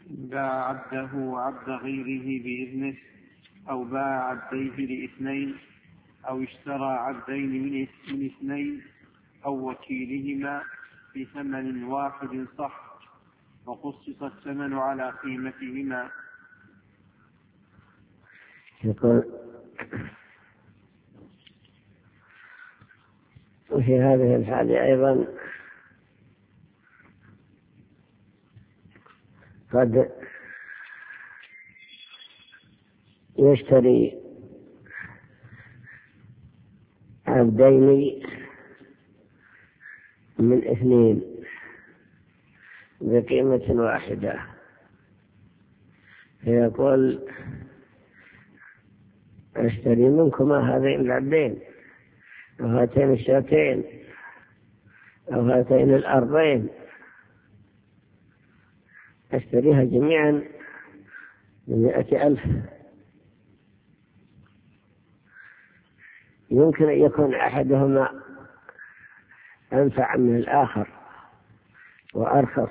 باع عبده وعبد غيره بإذنه، أو باع عبديه لإثنين، أو اشترى عبدين من اثنين، أو وكيلهما بثمن واحد صح، وقصص الثمن على قيمتهما. يقول وفي هذه الحالة أيضا قد يشتري عبدين من اثنين بقيمة واحدة، فيقول اشتري منكما هذين العبدين أو هاتين الشاتين أو هاتين الأرضين، اشتريها جميعا ب100,000. يمكن أن يكون أحدهما أنفع من الآخر وأرخص،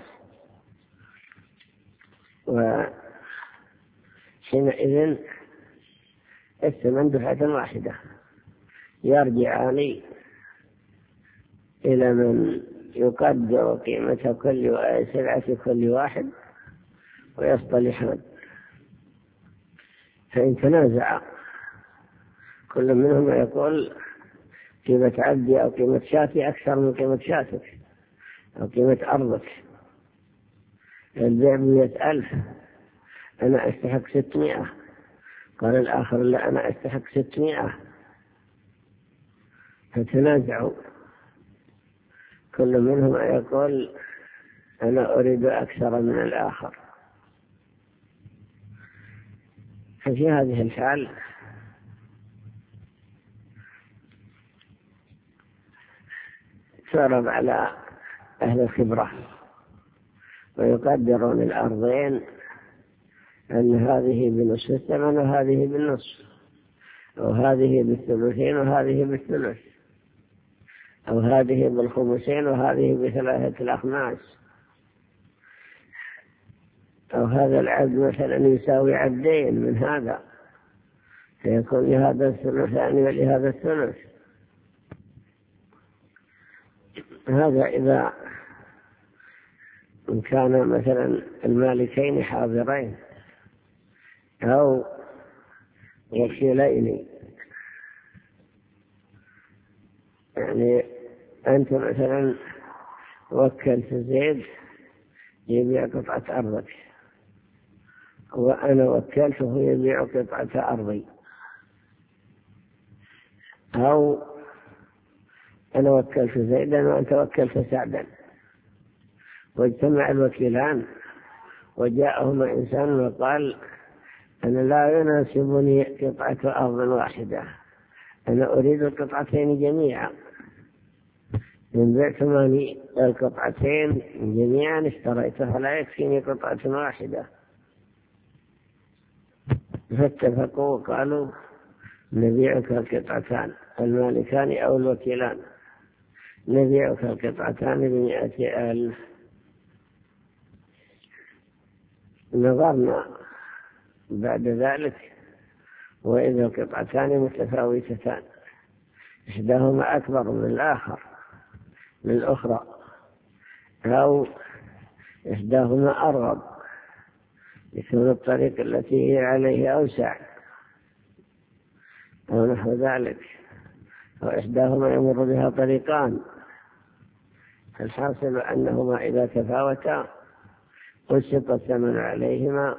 وحينئذ الثمن دفعة واحدة، يرجعان إلى من يقدر قيمة كل سلعة كل واحد ويصطلحان. فإن تنازع كل منهما يقول قيمة عبدي أو قيمة شاتي أكثر من قيمة شاتك أو قيمة أرضك، البيع ب100,000 أنا أستحق 600، قال الآخر لا أنا أستحق 600، فتنازعوا كل منهما يقول أنا أريد أكثر من الآخر. ففي هذه الحال تعرض على أهل الخبرة ويقدرون الأرضين أن هذه بنصف الثمن وهذه بالنصف، أو هذه بالثلثين وهذه بالثلث، أو هذه بالخمسين وهذه ب3 الأخماس، أو هذا العبد مثلا يساوي عبدين من هذا فيكون لهذا الثلثان ولهذا الثلث. هذا إذا كان مثلا المالكين حاضرين أو وكيلين، يعني أنت مثلا وكلت زيد يبيع قطعة أرضك وأنا وكلته يبيع قطعة أرضي، أو أنا وكلت زيدا وأنت وكلت سعدا، واجتمع الوكيلان وجاءهما إنسان وقال أنا لا يناسبني قطعة أرض واحدة، أنا أريد القطعتين جميعا، إن بعتماني القطعتين جميعا اشتريتها لا يكفيني قطعة واحدة. فاتفقوا وقالوا نبيعك القطعتان، المالكان أو الوكيلان نبيعك القطعتان ب100,000. نظرنا بعد ذلك وإذا القطعتان متفاوتتان، إحداهما أكبر من الأخرى، أو إحداهما أرغب يكون الطريق التي هي عليه أوسع أو نحو ذلك، أو إحداهما يمر بها طريقان. الحاصل أنهما إذا تفاوتا قسط الثمن عليهما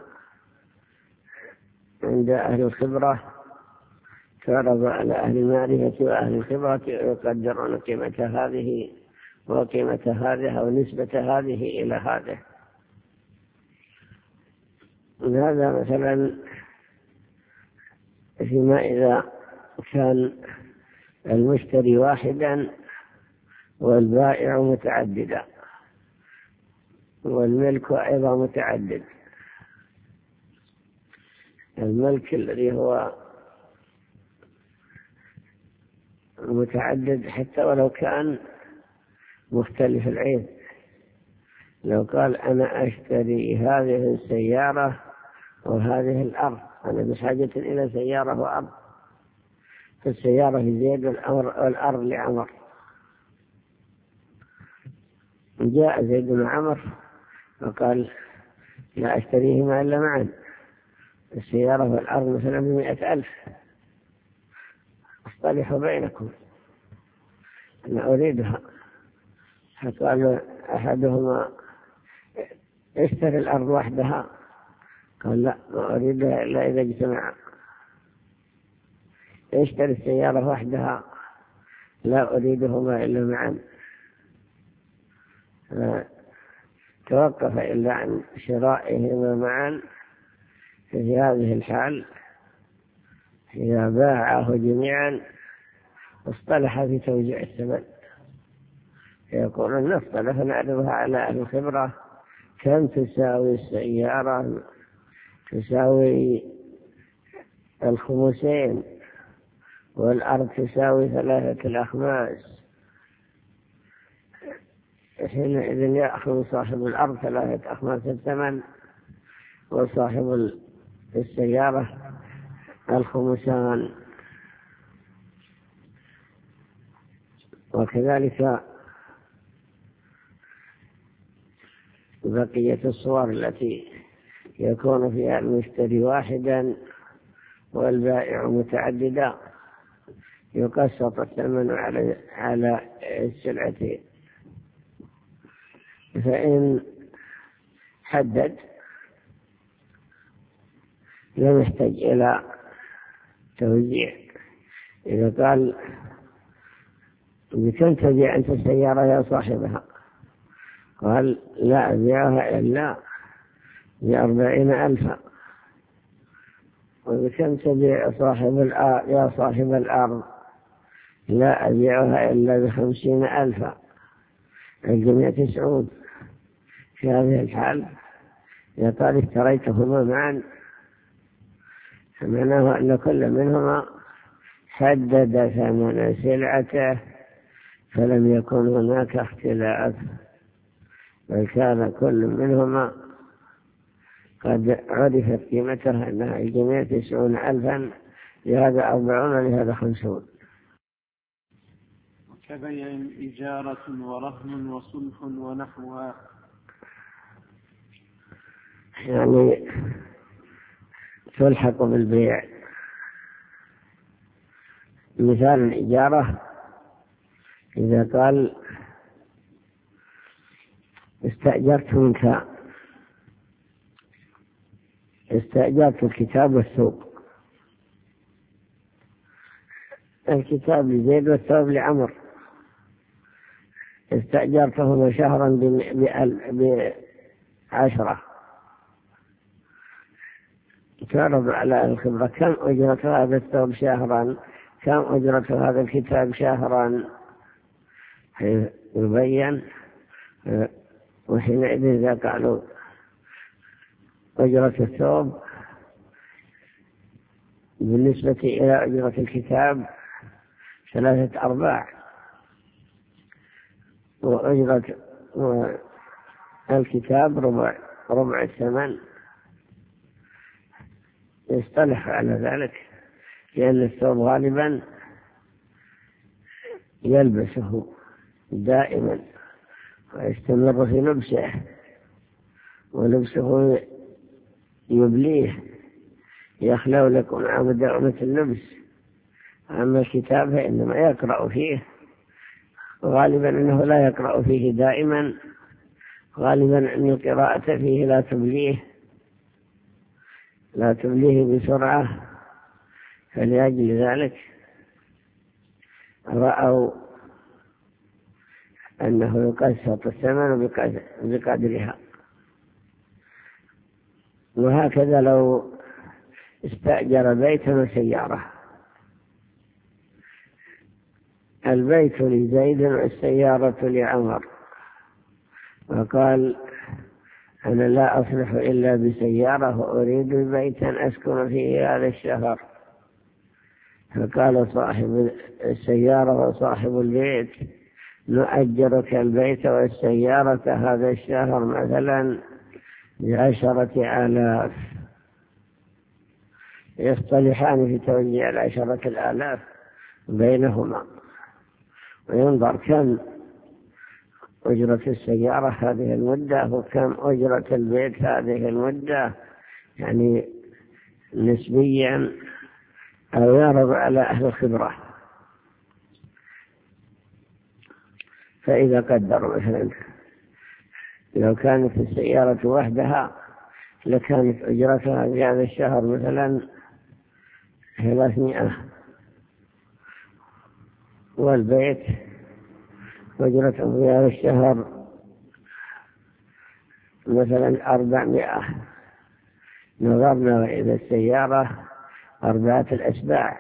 عند أهل الخبرة، تعرض على أهل المعرفة وأهل الخبرة يقدرون قيمة هذه وقيمة هذه أو نسبة هذه إلى هذه. هذا مثلا فيما إذا كان المشتري واحدا والبائع متعددا والملك أيضا متعدد. الملك الذي هو متعدد حتى ولو كان مختلف العين، لو قال أنا أشتري هذه السيارة وهذه الأرض، أنا بحاجة إلى سيارة وأرض، فالسيارة لزيد والأرض لعمر. جاء زيد بن عمر وقال لا أشتريهما إلا معا، السيارة والأرض مثلا ب100,000، اصطلحوا بينكم، أنا أريدها. فقال أحدهما اشتري الأرض وحدها، قال لا ما أريدها إلا إذا اجتمع. اشتري السيارة وحدها، لا أريدهما إلا معا. توقف إلا عن شرائهما معا. في هذه الحال إذا باعه جميعا اصطلح في توزيع الثمن، يقولون نصطلح نعرضها على أهل الخبرة، كم تساوي السيارة؟ تساوي 5 والأرض تساوي 3 أخماس. حينئذ يأخذ صاحب الأرض 3 أخماس الثمن، وصاحب السيارة 5. وكذلك بقية الصور التي يكون فيها المشتري واحدا والبائع متعددا، يقسط الثمن على السلعة. فإن حدد لم يحتاج إلى توزيع. إذا قال بكم تبيع أنت السيارة يا صاحبها؟ قال لا أبيعها إلا ب40,000. وبكم تبيع يا صاحب الأرض؟ لا أبيعها إلا ب50,000. الجميع 90. في هذه الحال يقال اشتريتهما معا، فمعناه أن كل منهما حدد ثمن سلعته، فلم يكن هناك اختلاف، بل كان كل منهما قد عرفت قيمتها أنها الجميع 90,000، لهذا 40 لهذا 50. كبيع إجارة ورهن وصلح ونحوها. يعني تلحق بالبيع. مثال الإجارة إذا قال استأجرت الكتاب والثوب، الكتاب لزيد والثوب لعمر، استأجرتهما شهرا ب10. تعرض على الخبرة كم أجرة هذا الثوب شهرا، كم أجرة هذا الكتاب شهرا، يبين. وحينئذ إذا قالوا أجرة الثوب بالنسبة إلى أجرة الكتاب 3/4، وأجرة الكتاب ربع الثمن، يصطلح على ذلك، لأن الثوب غالبا يلبسه دائما ويستمر في لبسه، ولبسه يبليه، يخلو لكم عام دائمة اللبس. أما الكتاب فإنما يقرأ فيه، غالبا أنه لا يقرأ فيه دائما، غالبا أن القراءة فيه لا تبليه بسرعة. فلأجل ذلك رأوا أنه يقسط الثمن بقدرها. وهكذا لو استأجر بيتا وسيارة، البيت لزيد والسيارة لعمر، وقال أنا لا أصلح إلا بسيارة وأريد بيتا أسكن فيه هذا الشهر. فقال صاحب السيارة وصاحب البيت نؤجرك البيت والسيارة هذا الشهر مثلا ب10,000. يصطلحان في توزيع 10,000 بينهما، وينظر كم أجرة السيارة هذه المدة وكم أجرة البيت هذه المدة، يعني نسبيا، أو يعرض على أهل الخبرة. فإذا قدروا مثلا لو كانت السيارة وحدها لكانت أجرتها في هذا الشهر مثلا 300، والبيت أجرته في هذا الشهر مثلا 400. نظرنا إلى السيارة 4 أسباع،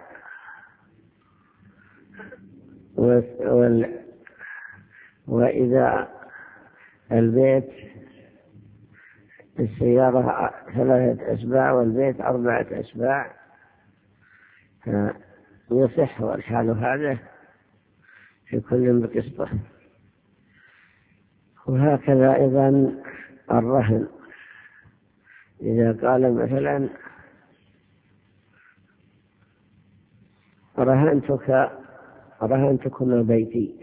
وإذا البيت السيارة 3 أسباع والبيت 4 أسباع، يصح والحال هذا في كل بقسطه. وهكذا أيضا الرهن، إذا قال مثلا رهنتكما بيتي،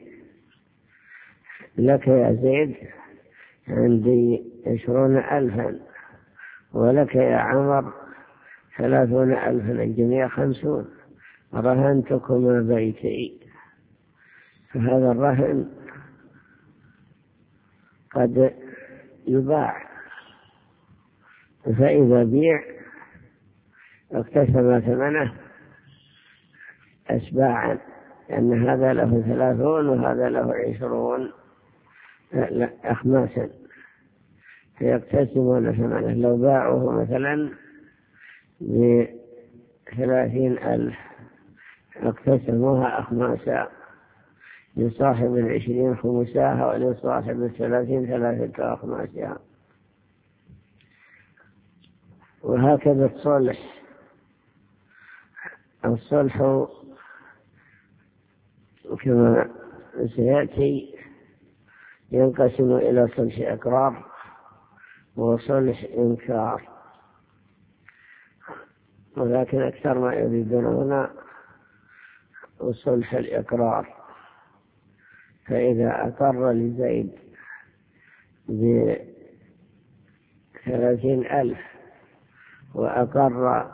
لك يا زيد عندي 20,000، ولك يا عمر 30,000، الجميع 50، رهنتكما بيتي. فهذا الرهن قد يباع، فإذا بيع اكتسب ثمنه أسباعا، لأن هذا له 30 وهذا له 20 أخماسا، فيقتسمون ثمنه. لو باعوه مثلا ب30,000 اقتسموها أخماسا، لصاحب 20 خمساها، ولصاحب 30 3 أخماسها. وهكذا الصلح كما سيأتي ينقسم إلى صلح إقرار وصلح إنكار، ولكن أكثر ما يريدون هنا صلح الإقرار. فإذا أقر لزيد ب30,000 وأقر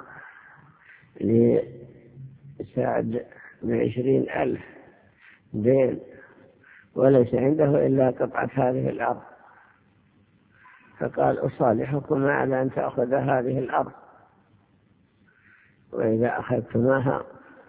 لسعد ب20,000 دين، وليس عنده إلا قطعة هذه الأرض، فقال أصالحكم على أن تأخذ هذه الأرض، وإذا أخذتماها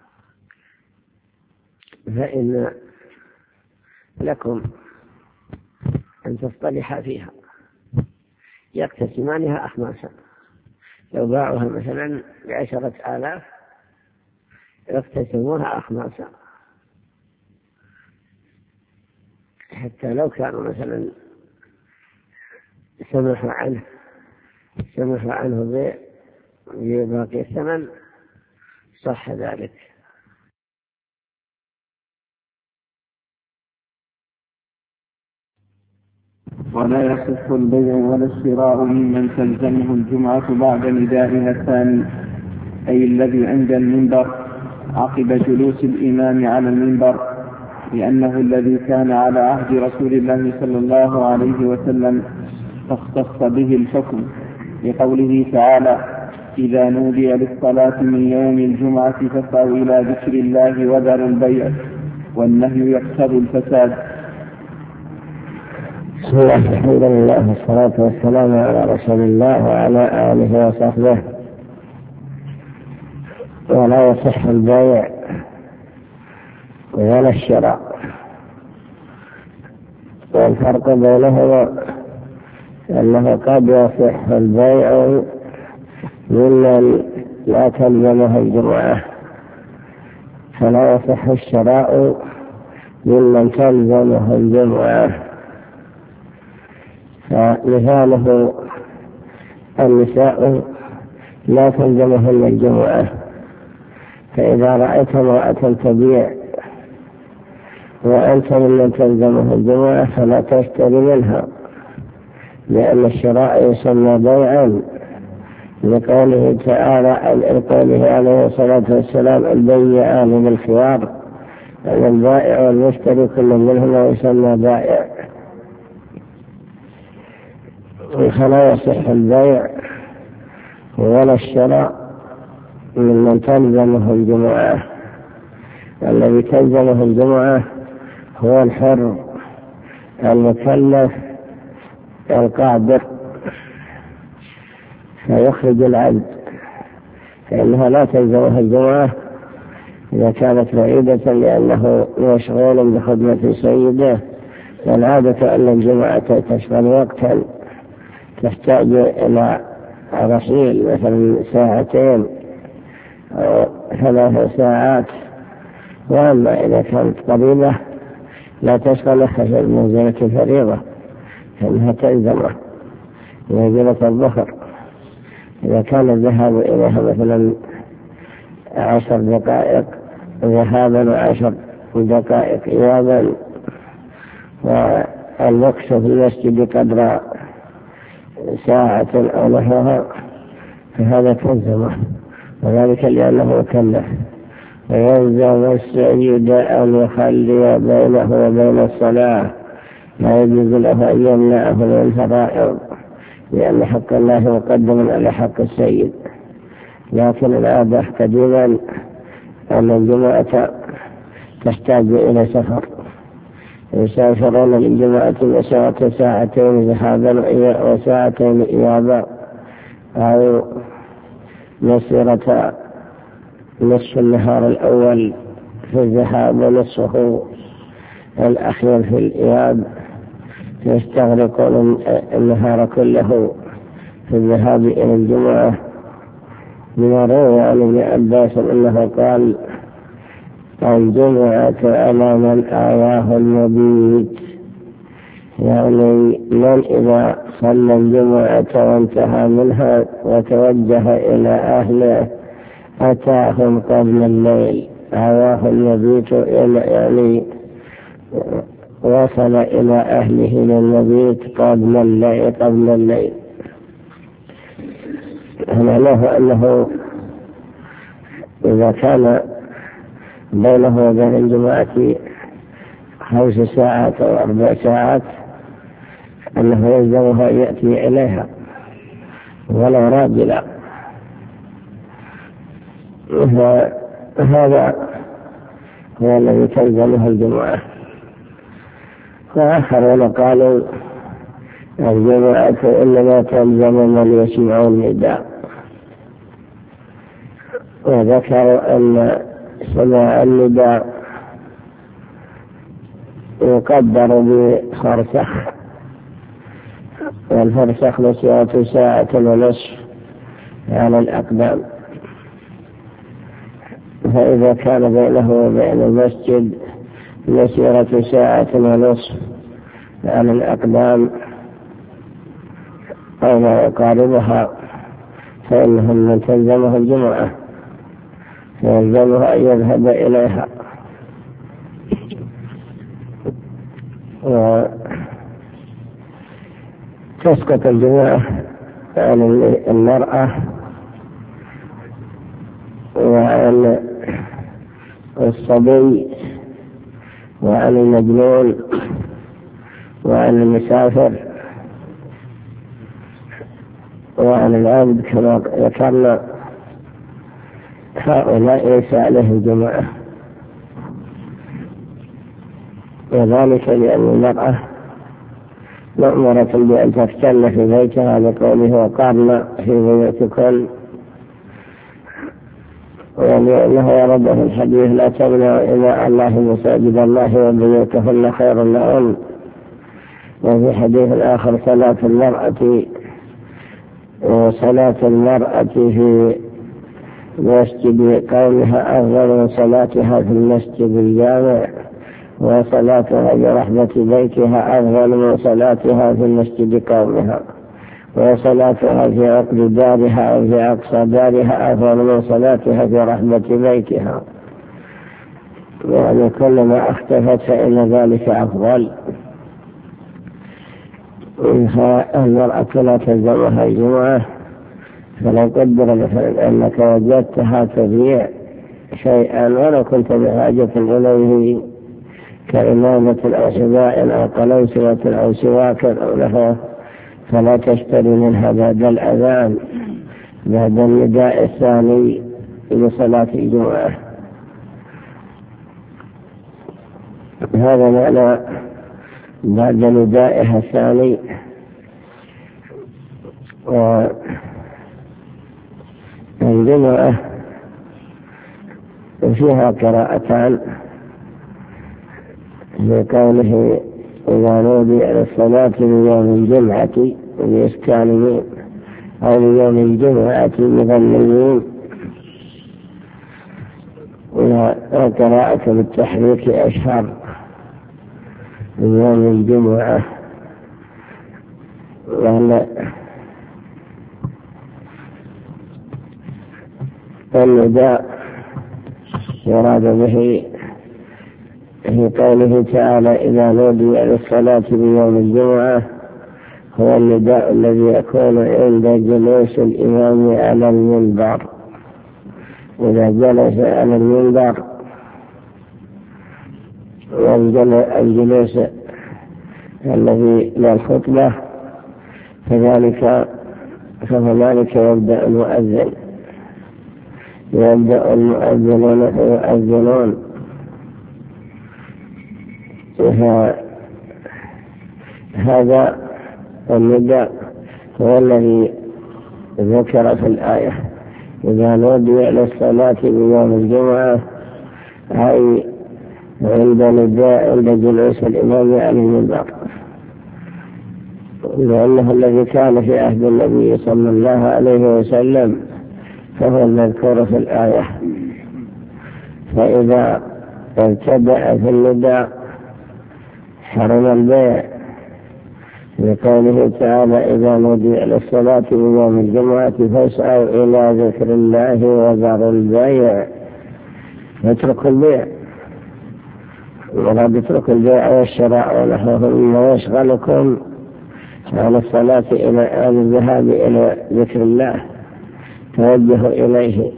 فإن لكم أن تصطلحا فيها. يقتسمانها أخماسا، لو باعوها مثلا ب10,000 يقتسموها أخماسا، حتى لو كانوا مثلا سمحوا عنه بباقي الثمن صح ذلك. ولا يصح البيع ولا الشراء ممن تلزمه الجمعة بعد ندائها الثاني، أي الذي عند المنبر عقب جلوس الإمام على المنبر، لأنه الذي كان على عهد رسول الله صلى الله عليه وسلم فاختص به الحكم، لقوله تعالى: إذا نودي للصلاة من يوم الجمعة فاسعوا إلى ذكر الله وذروا البيع، والنهي يقتضي الفساد. بسم الله، الحمد لله، والصلاة والسلام على رسول الله وعلى آله وصحبه. ولا يصح البيع ولا الشراء، والفرق بينهما أنه قد يصح البيع ممن لا تلزمه الجمعة، فلا يصح الشراء ممن تلزمه الجمعة. فمثاله النساء لا تلزمهن الجمعة، فإذا رأيت امرأة تبيع وأنت ممن تلزمه الجمعة فلا تشتري منها، لأن الشراء يسمى بيعا لقوله تعالى لقوله عليه الصلاة والسلام البيعان بالخيار، أن البائع والمشتري كل منهما يسمى بائع. فلا يصح البيع ولا الشراء ممن تلزمه الجمعة. الذي تلزمه الجمعة هو الحر المكلف القادر فيخرج العبد، فإنها لا تلزمه الجمعة إذا كانت بعيدة لأنه مشغول بخدمة سيده. والعادة أن الجمعة تشغل وقتا تحتاج إلى رحيل مثلا 2 أو 3 ساعات، وأما إذا كانت قريبة لا تشغل في منزلة الفريضة فإنها تلزمه منزلة الظهر. إذا كان الذهاب إليها مثلا 10 دقائق ذهابا و10 دقائق إيابا، والوقت في المسجد قدر ساعة أو نحوها، فهذا تلزمه، وذلك لأنه مكلف. ويلزم السيد أن يخلي بينه وبين الصلاة، لا يجوز له أن يمنعه من الفرائض، لأن حق الله مقدم على حق السيد. لكن العادة قديما أن الجمعة تحتاج إلى سفر، يسافرون للجمعة مسافة 2 ذهابا و2 إيابا، أو مسيرة نصف النهار الأول في الذهاب ونصفه الأخير في الإياب، يستغرقون النهار كله في الذهاب إلى الجمعة. روى عن ابن عباس أنه قال الجمعة على من آواه المبيت، يعني من إذا صلى الجمعة وانتهى منها وتوجه إلى أهله أتاهم قبل الليل. آواه المبيت يعني وصل إلى أهله للمبيت قبل الليل. معناه أنه إذا كان بينه وبين الجماعة 5 ساعات أو 4 ساعات أنه يلزمه أن يأتي إليها ولو راجلا. هذا هو الذي تلزمه الجمعة. وآخرون قالوا الجمعة إنما تلزم من يسمع النداء، وذكروا أن سماع النداء يقدر بفرسخ، والفرسخ مسيرة 1.5 ساعة على الأقدام، فإذا كان بينه وبين المسجد مسيرة 1.5 ساعة على الأقدام أو ما يقاربها فإنهم من تلزمه الجمعة فيلزمه أن يذهب إليها. وتسقط الجمعة عن المرأة وعن الصبي وعن المجنون وعن المسافر وعن العبد كما ذكرنا، هؤلاء ليس عليه الجمعة، وذلك لأن المرأة مأمورة بأن تفتن في بيتها لقوله وقرن في بيوتكن، ولأنه ورد في الحديث لا تمنع إماء الله مساجد الله وبيوتهن خير لهن. وفي حديث آخر صلاة المرأة في مسجد قومها أفضل من صلاتها في المسجد الجامع، وصلاتها برحمة بيتها أفضل من صلاتها في المسجد قومها، وصلاتها في عقد دارها أو في أقصى دارها أفضل من صلاتها في رحمة بيتها. يعني كلما اختفت فإن ذلك أفضل. المرأة لا تلزمها الجمعة، فلو قدر مثلا أنك وجدتها تبيع شيئا ولو كنت بحاجة إليه كإمامة أو حذاء أو قلوسوة أو سواكا أو لها، فلا تشتري منها بعد الأذان بعد النداء الثاني لصلاة الجمعة. هذا معنى بعد ندائها الثاني. والجمعة فيها قراءتان بقوله إذا نودي على الصلاة ليوم الجمعة بإسكانه أو ليوم الجمعة مغنيين، وقراءة بالتحريك أشهر يوم الجمعة. والنداء يراد به في قوله تعالى إذا نودي للصلاة بيوم الجمعة هو النداء الذي يكون عند جلوس الإمام على المنبر. إذا جلس على المنبر والجلوس الذي للخطبة فذلك يبدأ المؤذن يؤذنون. هذا النداء هو الذي ذكر في الآية إذا نودي للصلاة بيوم الجمعة، أي عند جلوس الإمام على المنبر، لأنه الذي كان في عهد النبي صلى الله عليه وسلم فهو المذكور في الآية. فإذا ابتدأ في النداء حرم البيع لقوله تعالى إذا نودي للصلاة بيوم الجمعة فاسعوا إلى ذكر الله وذروا البيع. اتركوا البيع، ولا تتركوا البيع والشراء ونحوه مما يشغلكم عن الصلاة عن الذهاب إلى ذكر الله، توجهوا إليه.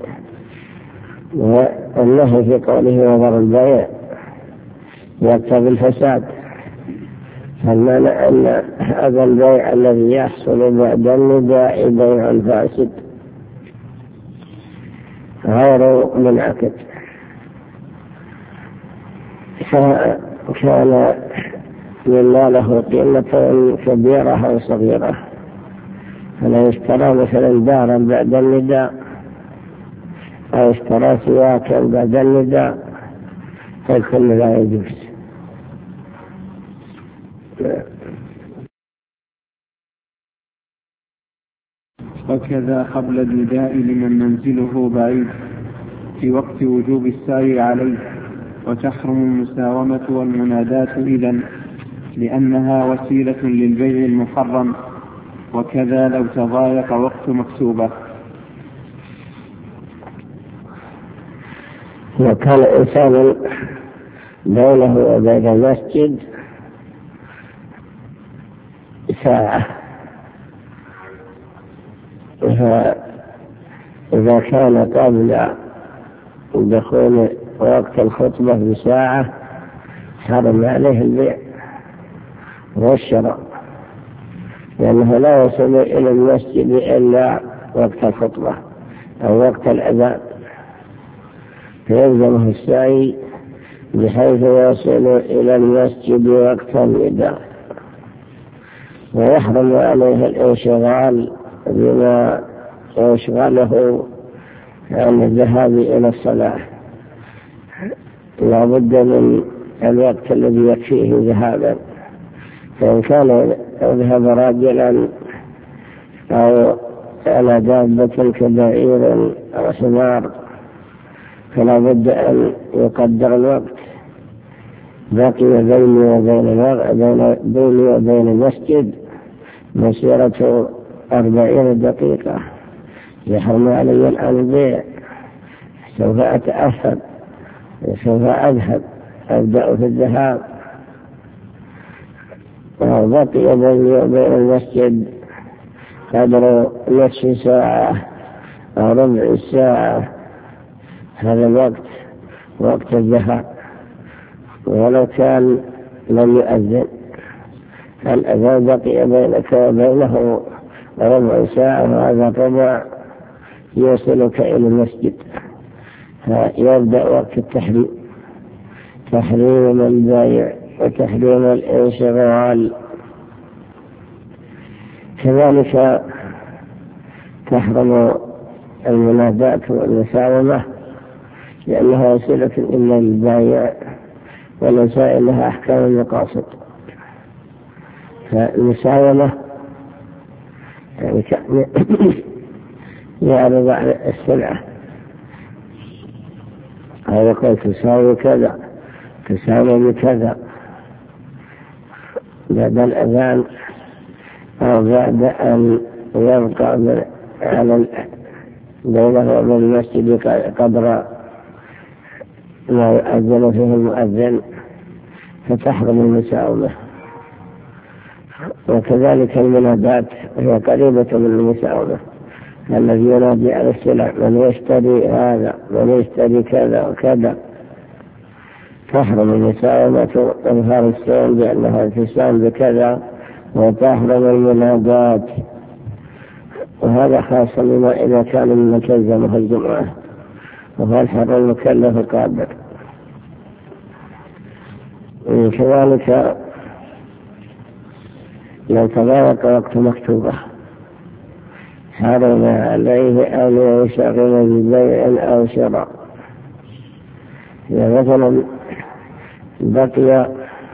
والنهي في قوله وذروا البيع يقتضي الفساد، فالمعنى أن هذا البيع الذي يحصل بعد النداء بيع فاسد غير منعقد. كان مما له قيمة كبيرة أو صغيرة، فلا يشترى مثلا دارا بعد النداء أو اشترى سواكا بعد النداء فالكل لا يجوز. وكذا قبل النداء لمن منزله بعيد في وقت وجوب السعي عليه، وتحرم المساومة والمناداة إذن لأنها وسيلة للبيع المحرم، وكذا لو تضايق وقت مكتوبة. وكان إنسان بينه وبين المسجد ساعة، إذا كان قبل دخول وقت الخطبة بساعة حرم عليه البيع والشراء، لأنه لا يصل إلى المسجد إلا وقت الخطبة أو وقت الأذان، فيلزمه السعي بحيث يصل إلى المسجد وقت النداء، ويحرم عليه الانشغال بما يشغله عن الذهاب إلى الصلاة. لا بد من الوقت الذي يكفيه ذهابا، فإن كان يذهب راجلا أو على دابة كبعير أو حمار فلا بد أن يقدر الوقت. بقي بيني وبين المسجد مسيرة 40 دقيقة، يحرم علي الآن البيع، سوف أتأخر سوف أبدأ في الذهاب، وبقي بيني وبين المسجد قدر نصف ساعة أو ربع ساعة، هذا وقت الذهاب. ولو كان لم يؤذن الأذان بقي بينك وبينه ربع ساعة، وهذا الربع يوصلك إلى المسجد، فيبدأ وقت التحريم، تحريم البيع وتحريم الانشغال. كذلك تحرم المنادات والمساومة، لأنها وسيلة إلا البيع، والوسائل لها أحكام المقاصد. فالمساومة يعني يعرض على السلعة، هذا يقول تساوي كذا، تساوي بكذا، بعد الأذان أو بعد أن يبقى بينه وبين المسجد قدر ما يؤذن فيه المؤذن، فتحرم المساومة. وكذلك المنادات هي قريبة من المساومة، الذي ينادي على السلع: من يشتري هذا، من يشتري كذا وكذا. تحرم المساومة إظهار السؤال بأنها تساوم بكذا، وتحرم المنادات، وهذا خاص لما إذا كان من تلزمه الجمعة، وهو الحر المكلف القادر. كذلك لو تضايق وقت مكتوبة حرم عليه أن يشغل ببيع أو شراء. إذا مثلا بقي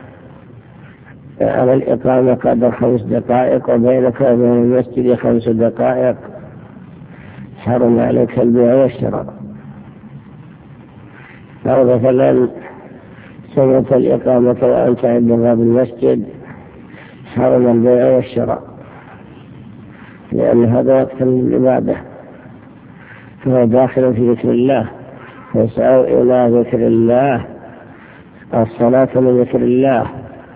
على الإقامة قدر 5 دقائق وبينك وبين المسجد 5 دقائق، حرم عليك البيع والشراء. أو مثلا سمعت الإقامة وأنت عند باب المسجد، حرم البيع والشراء، لأن هذا وقت العبادة، فهو داخل في ذكر الله، فاسعوا إلى ذكر الله. الصلاة من ذكر الله،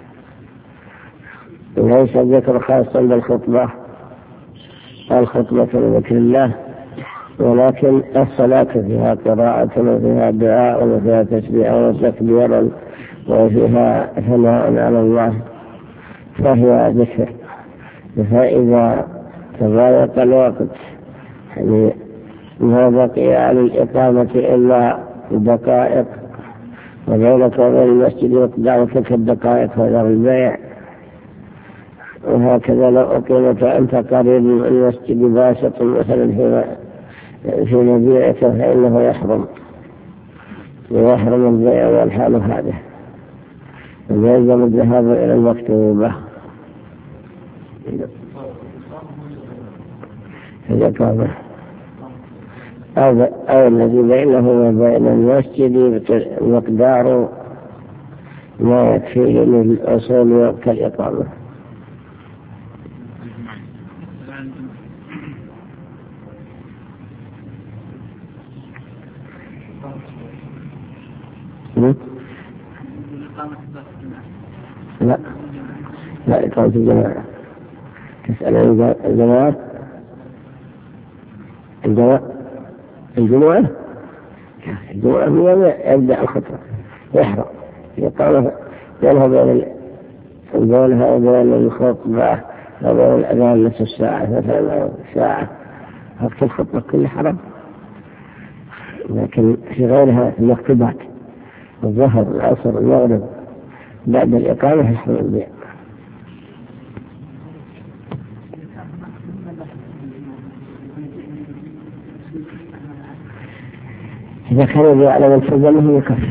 ليس الذكر خاصا بالخطبة، الخطبة من ذكر الله، ولكن الصلاة فيها قراءة وفيها دعاء وفيها تسبيح وتكبير وفيها ثناء على الله، فهي ذكر. فإذا تضايق الوقت يعني ما بقي على الإقامة إلا دقائق، وبينك وبين المسجد يقدع تلك الدقائق وذر البيع، وهكذا لو أقيمت أنت قريب من المسجد باسط مثلا في مبيعك، فإنه يحرم البيع والحال هذا، ويلزم الذهاب إلى المكتوبة. أو الذي بينه وبين المسجد مقدار ما يكفي للأصول وقت الإقامة. لا إقامة الجماعة. تسأل عن الجماعة. الجمعة هو يبدأ الخطبة، يحرم يقام بينها وبين الخطبة وبين الأذان نصف ساعة مثلا ساعة، وقت الخطبة كله حرام. لكن في غيرها المكتوبات الظهر العصر المغرب بعد الإقامة يحرم البيع. إذا كان يعلم من تلزمه يكفر،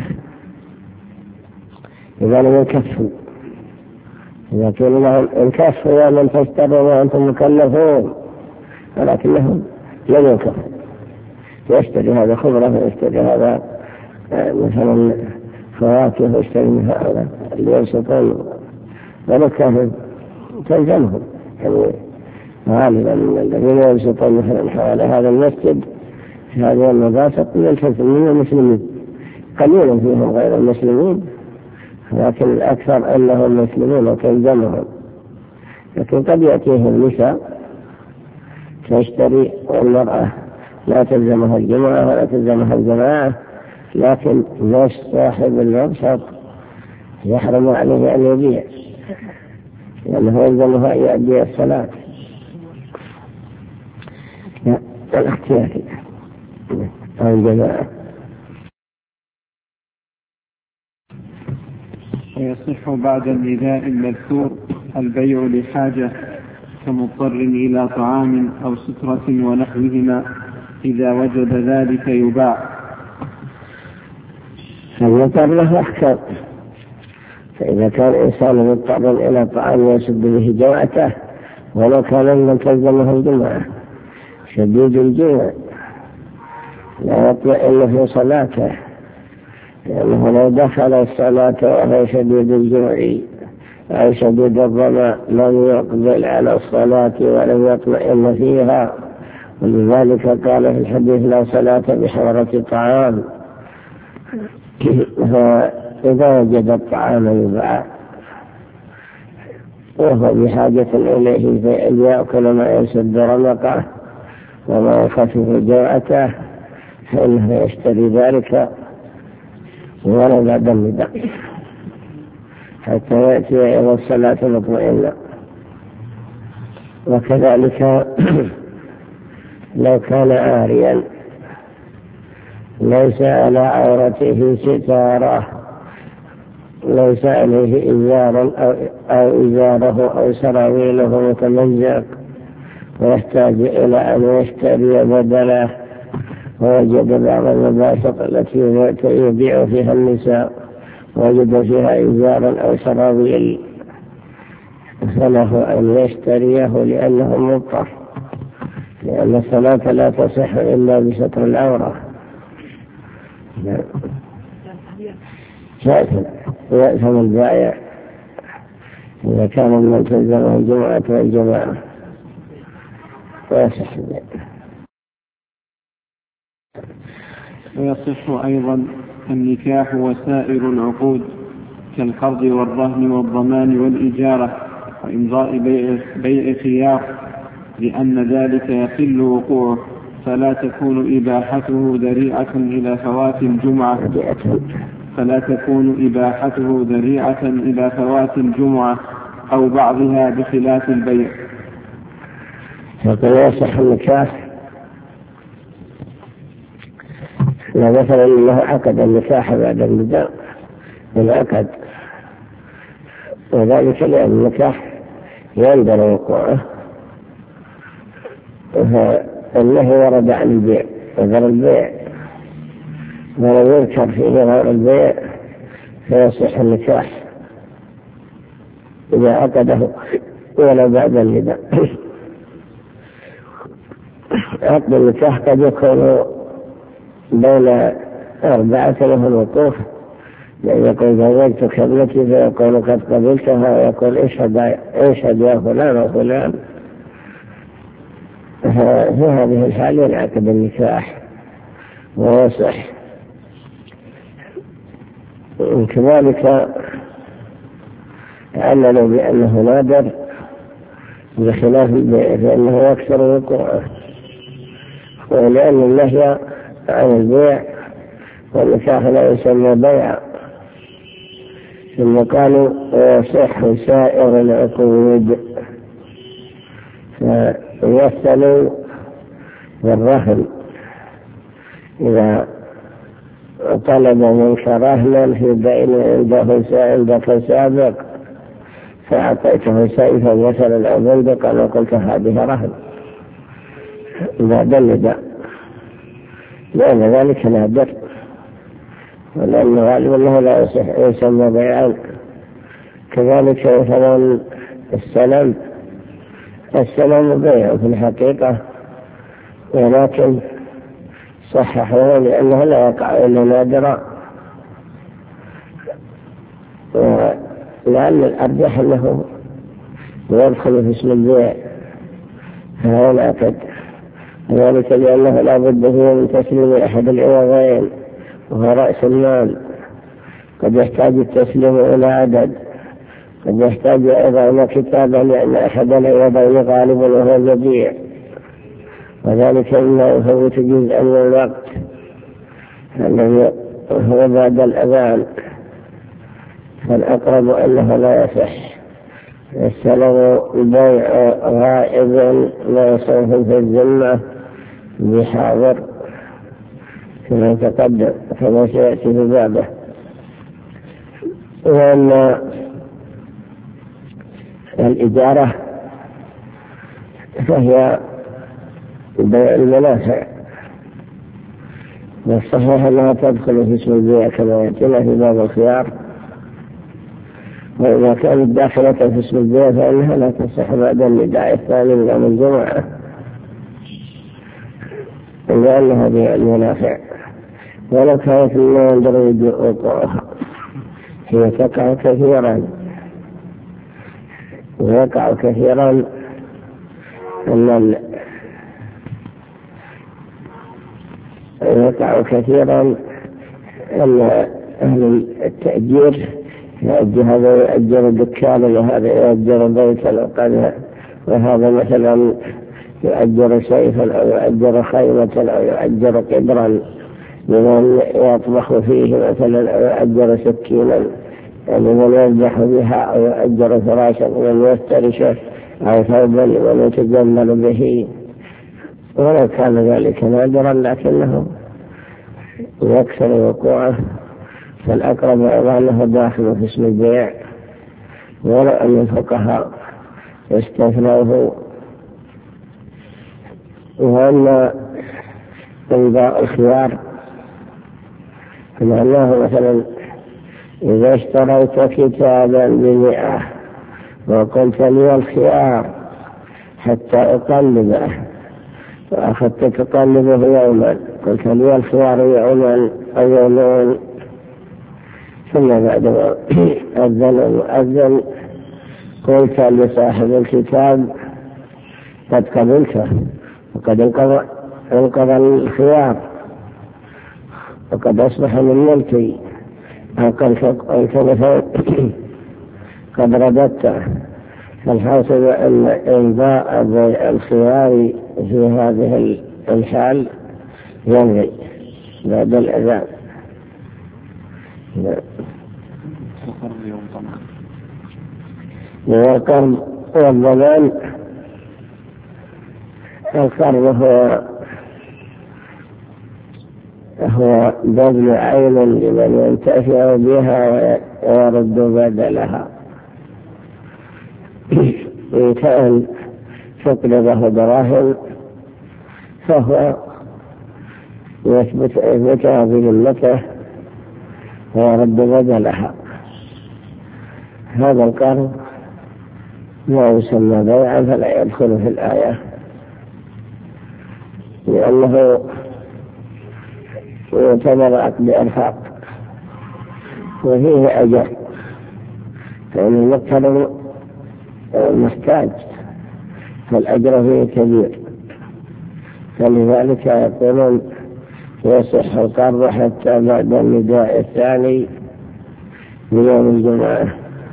إذا لم يكفر، إذا كان لهم انكفوا يا من تشتروا وأنتم مكلفون، ولكنهم لم يكفر، يشتري هذا خضرة ويشتري هذا مثلا فواكه ويشتري من هؤلاء اللي يبسطون، ولكن تلزمهم يعني غالبا الذين يبسطون مثلا حوالي هذا المسجد في هذه المباسط من المسلمين، قليل فيهم غير المسلمين، لكن الأكثر أنهم مسلمون وتلزمهم. لكن قد يأتيهم نساء تشتري، والمرأة لا تلزمها الجمعة ولا تلزمها الجماعة، لكن نفس صاحب المبسط يحرم عليه أن يبيع، لأنه يلزمها أن يؤدي الصلاة. الاختياري أو الجماعة. ويصح بعد النداء المذكور البيع لحاجة كمضطر إلى طعام أو سترة ونحوهما، إذا وجد ذلك يباع. المضطر له أحكام، فإذا كان إنسان مضطر إلى طعام يسد به جوعته ولو كان من تلزمه الجمعة، شديد الجوع لا يطمئن في صلاته، لأنه لو دخل الصلاة وهو شديد الجوع أو شديد الظمأ لم يقبل على الصلاة ولم يطمئن فيها. ولذلك قال في الحديث: لا صلاة بحضرة طعام. فإذا وجد الطعام يباع وهو بحاجة إليه فيأكل ما يسد رمقه وما يخفف جوعته، فإنه يشتري ذلك ولا بعد النداء حتى يأتي إلى الصلاة مطمئنة. وكذلك لو كان عاريا ليس على عورته ستارة، ليس عليه إزار أو إزاره أو سراويله متمزق ويحتاج إلى أن يشتري بدله، ووجد بعض المباسط التي يبيع فيها النساء وجد فيها إزارا أو سراويل، فله أن يشتريه لأنه مضطر، لأن الصلاة لا تصح إلا بستر العورة. يأثم البائع إذا كان من تلزمه الجمعة والجماعة ويصح ذلك. ويصح أيضا النكاح وسائر العقود كالقرض والرهن والضمان والإجارة وإمضاء بيع خيار، لأن ذلك يقل وقوعه، فلا تكون إباحته ذريعة إلى فوات الجمعة أو بعضها بخلاف البيع. فقد يصح النكاح لا مثلا له عقد النكاح بعد النداء بالعقد، وذلك لأن النكاح يندر وقوعه، فإنه ورد عن البيع وذر البيع ولو يذكر في غير البيع فيصح النكاح إذا عقده ولو بعد النداء. عقد النكاح قد يكون بين 4 له الوقوف، لأن يقول زوجتك ابنتي فيقول قد قبلتها، ويقول اشهد يا فلان وفلان. في هذه الحال ينعقد النكاح ويصح. كذلك عللوا بأنه نادر بخلاف البيع فإنه يكثر وقوعه، ولأن النهي عن البيع والنكاح لا يسمى بيعا، ثم قالوا ويصح سائر العقود، فيمثلوا بالرهن. إذا طلب منك رهنا في بين عندك سابق فأعطيته سيفا مثلا أو بندقا وقلت هذه رهن بعد النداء، لأن ذلك نادر، ولأن غالبا أنه لا يسمى بيعا. كذلك مثلا السلام بيع في الحقيقة، ولكن صححوه لأنه لا يقع إلا نادرا، لأن الأرجح أنه يدخل في اسم البيع فهو العقد، ذلك لأنه لا بد فيه من تسليم أحد العوضين، وهو رأس المال، قد يحتاج التسليم إلى عدد، قد يحتاج أيضا إلى كتابة لأن أحدنا يضع غالب وهو جديع، وذلك إلا يفوت جزءا من الوقت الذي هو بعد الأذان، فالأقرب أنه لا يصح. السلم بيع غائب لا يصرف في الذمة بحاضر كما تقدم كما سيأتي في بابه. وأن الإجارة فهي بيع المنافع، والصحيح أنها تدخل في اسم البيع كما يأتينا في باب الخيار، وإذا كانت داخلة في اسم البيع فإنها لا تصح بعد النداء الثاني من يوم الجمعة، لأنها بيع المنافع. ولو كانت لا يندرج وقوعها، هي تقع كثيرا، ويقع كثيرا أن أهل التأجير هذا يؤجر دكانا وهذا يؤجر بيتا، وهذا مثلا يؤجر سيفا أو يؤجر خيمة أو يؤجر قدرا لمن يطبخ فيه مثلا، أو يؤجر سكينا لمن يذبح بها، أو يؤجر فراشا لمن يفترشه، أو ثوبا لمن يتجمل به. ولو كان ذلك نادرا لكنه يكثر وقوعه، فالأقرب أيضا أنه داخل في اسم البيع، ولو أن الفقهاء يستثنوه. وأما إمضاء الخيار فمعناه مثلا إذا اشتريت كتابا ب100 وقلت لي الخيار حتى أقلبه، وأخذت تقلبه يوما، قلت لي الخيار يوما أو يومين، ثم بعد ما أذن المؤذن قلت لصاحب الكتاب قد قبلته وقد انقضى الخيار وقد أصبح من ملكي، أو قلت مثلا قد رددته. فالحاصل أن إمضاء الخيار في هذه الحال ينهي بعد الأذان. والقرض والضمان، القرض هو بذل عين لمن ينتفع بها ويرد بدلها. إن كان تقلبه دراهم فهو يثبتها بذمته ويرد بدلها. هذا القرض لا يسمى بيعا فلا يدخل في الآية، لأنه يعتبر عقد إرفاق وفيه أجر، فإن المقترض محتاج فالأجر فيه كبير، فلذلك يقولون يصح القرض حتى بعد النداء الثاني من يوم الجمعة.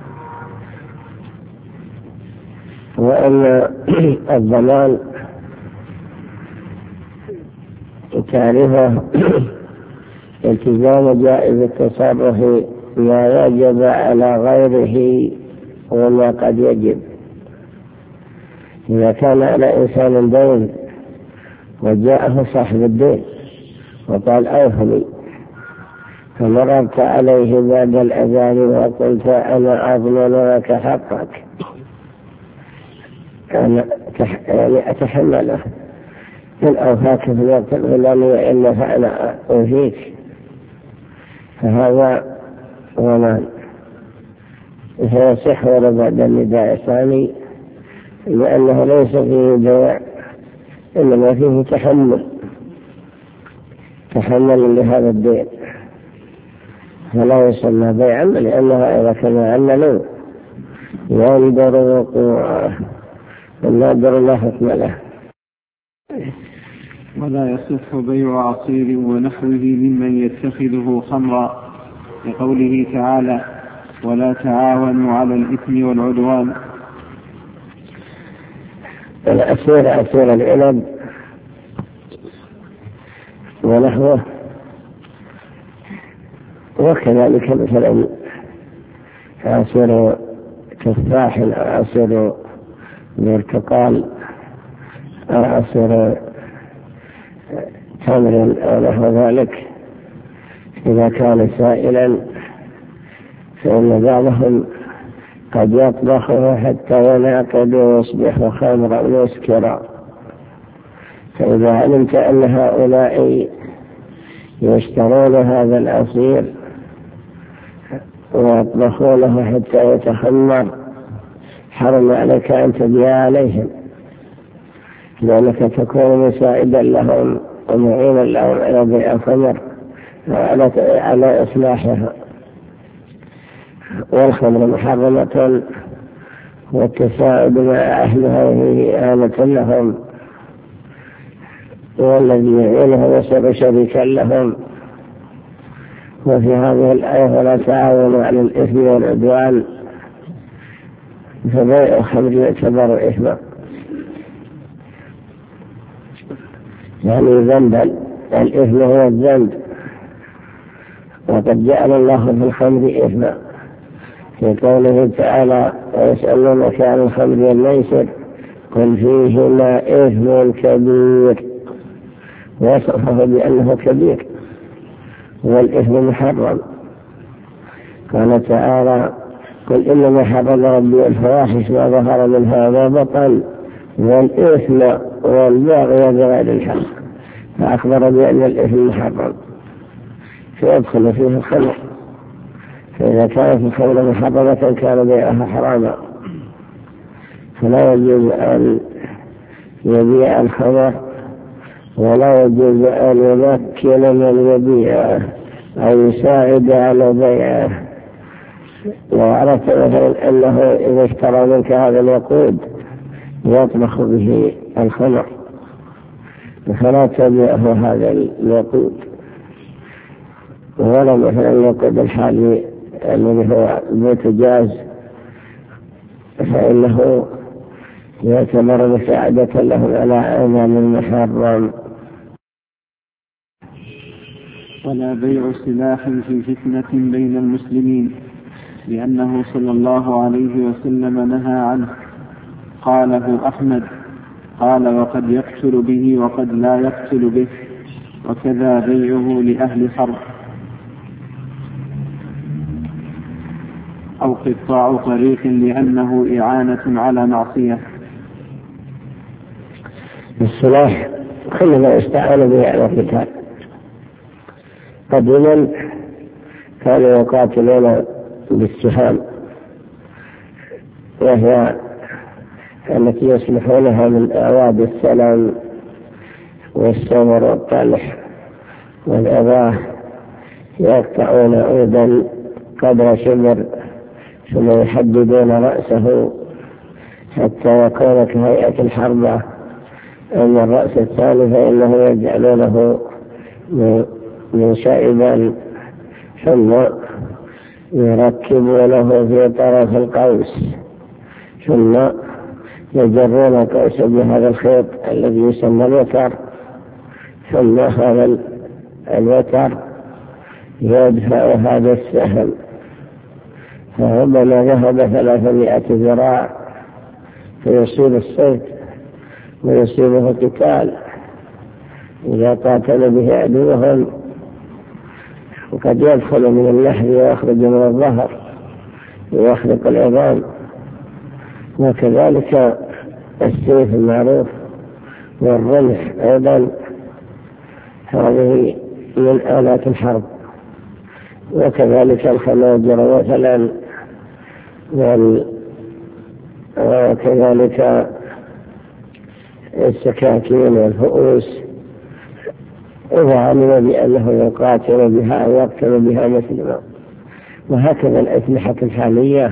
وأن الضمان تعرفه التزام جائز التصرف ما يجب على غيره وما قد يجب. إذا كان على إنسان دين وجاءه صاحب الدين وقال أوفني، فمررت عليه بعد الأذان وقلت أنا أضمن لك حقك، أنا أتحمله إن أوفاك في الوقت الفلاني وإلا فأنا أوفيك، فهذا ضمان فيصح بعد النداء الثاني، لأنه ليس فيه بيع إنما فيه تحمل لهذا الدين، فلا يسمى بيعا لأنه إذا كان علّلوا ينظر وقوعه، النادر لا حكم له. ولا يصح بيع عصير ونحوه ممن يتخذه خمرا، لقوله تعالى: ولا تعاونوا على الإثم والعدوان. عصير العنب ونحوه، وكذلك مثلا عصير تفاح أو عصير برتقال أو عصير تمر أو نحو ذلك، إذا كان سائلا فإن بعضهم قد يطبخه حتى ينعقد ويصبح خمرا مسكرا. فإذا علمت أن هؤلاء يشترون هذا العصير ويطبخونه حتى يتخمر، حرم عليك أن تبيع عليهم، لأنك تكون مساعدا لهم ومعينا لهم على بيع الخمر وعلى إصلاحها. والخمر محرمة، والتساعد مع أهلها وهي آلة لهم، والذي يعينها يصير شريكا لهم. وفي هذه الآية: ولا تعاونوا على الإثم والعدوان، فبيع الخمر يعتبر إثما، يعني ذنبا. الإثم هو الذنب، وقد جعل الله في الخمر إثما في قوله تعالى: ويسألونك عن الخمر والميسر قل فيهما إثم كبير، ويصفه بأنه كبير، والإثم محرم. قال تعالى: قل إنما حرم ربي الفواحش ما ظهر منها وما بطن والإثم والبغي بغير الحق، فأخبر بأن الإثم محرم فيدخل فيه الخمر. فإذا كانت الخمر محرمة كان بيعها حراما، فلا يجوز أن يبيع الخمر، ولا يجوز أن يمكن من يبيعه أو يساعد على بيعه. لو عرفت مثلا أنه إذا اشترى منك هذا الوقود يطبخ به الخمر، فلا تبيعه هذا الوقود، ولا مثلا الوقود الحالي الذي هو البوتاجاز، فإنه يعتبر مساعدة لهم على أعمال المحرم. ولا بيع سلاح في فتنة بين المسلمين، لأنه صلى الله عليه وسلم نهى عنه. قاله أحمد، قال: وقد يقتل به وقد لا يقتل به، وكذا بيعه لأهل حرب، أو قطاع طريق لأنه إعانة على معصية. السلاح كل ما يستعان به على القتال. قديما كانوا يقاتلون بالسهام، وهي التي يصلحونها من أعواد السلام والسمر والطلح والأباه، يقطعون عودا قدر شبر ثم يحددون رأسه حتى يكون كهيئة الحربة. أما الرأس الثاني فإنه يجعلونه من شائبا، ثم يركبونه في طرف القوس، ثم يجرون القوس بهذا الخيط الذي يسمى الوتر، ثم هذا الوتر يدفع هذا السهم، فربما ذهب 300 ذراع فيصيب الصيد ويصيبه قتال إذا قاتل به عدوهم، وقد يدخل من اللحم ويخرج من الظهر ويخلق العظام. وكذلك السيف المعروف والرمح أيضا، هذه من آلات الحرب. وكذلك الخناجر مثلا، وكذلك السكاكين والفؤوس، إذا علم بأنه يقاتل بها ويقتل بها مسلما. وهكذا الأسلحة الحالية،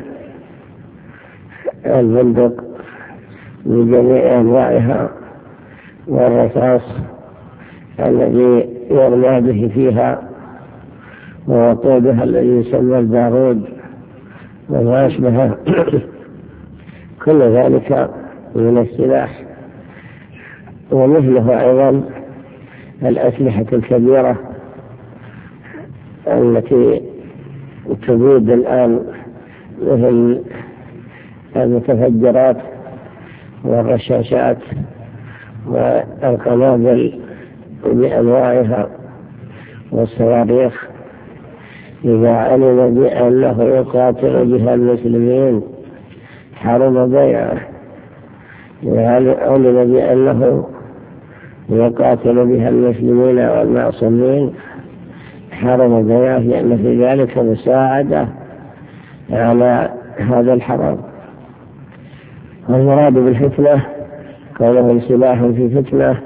البندق بجميع أنواعها والرصاص الذي يرمى به فيها، ووقودها الذي يسمى البارود وما أشبهه. كل ذلك من السلاح. ومثله أيضا الأسلحة الكبيرة التي تبيد الآن، مثل المتفجرات والرشاشات والقنابل بأنواعها والصواريخ. إذا علم بأنه يقاتل بها المسلمين حرم بيعه، إذا علم بأنه يقاتل بها المسلمين والمعصومين حرم بيعه، لأن في ذلك مساعدة على هذا الحرام. والمراد بالفتنة كونه سلاح في فتنة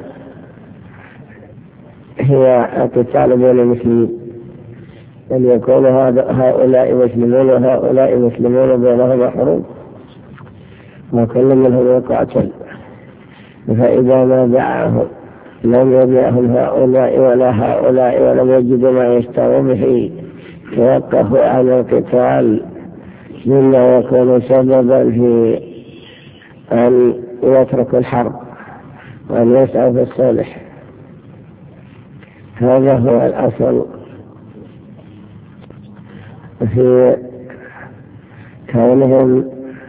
هي القتال بين المسلمين، أن يكون هؤلاء مسلمون وهؤلاء مسلمون بينهم حروب وكل منهم يقاتل، فإذا ما دعاهم لم يبيعهم هؤلاء ولا هؤلاء ولم يجدوا ما يشتروا به توقفوا عن القتال، مما يكون سببا في أن يتركوا الحرب وأن يسعوا في الصلح. هذا هو الأصل في كونهم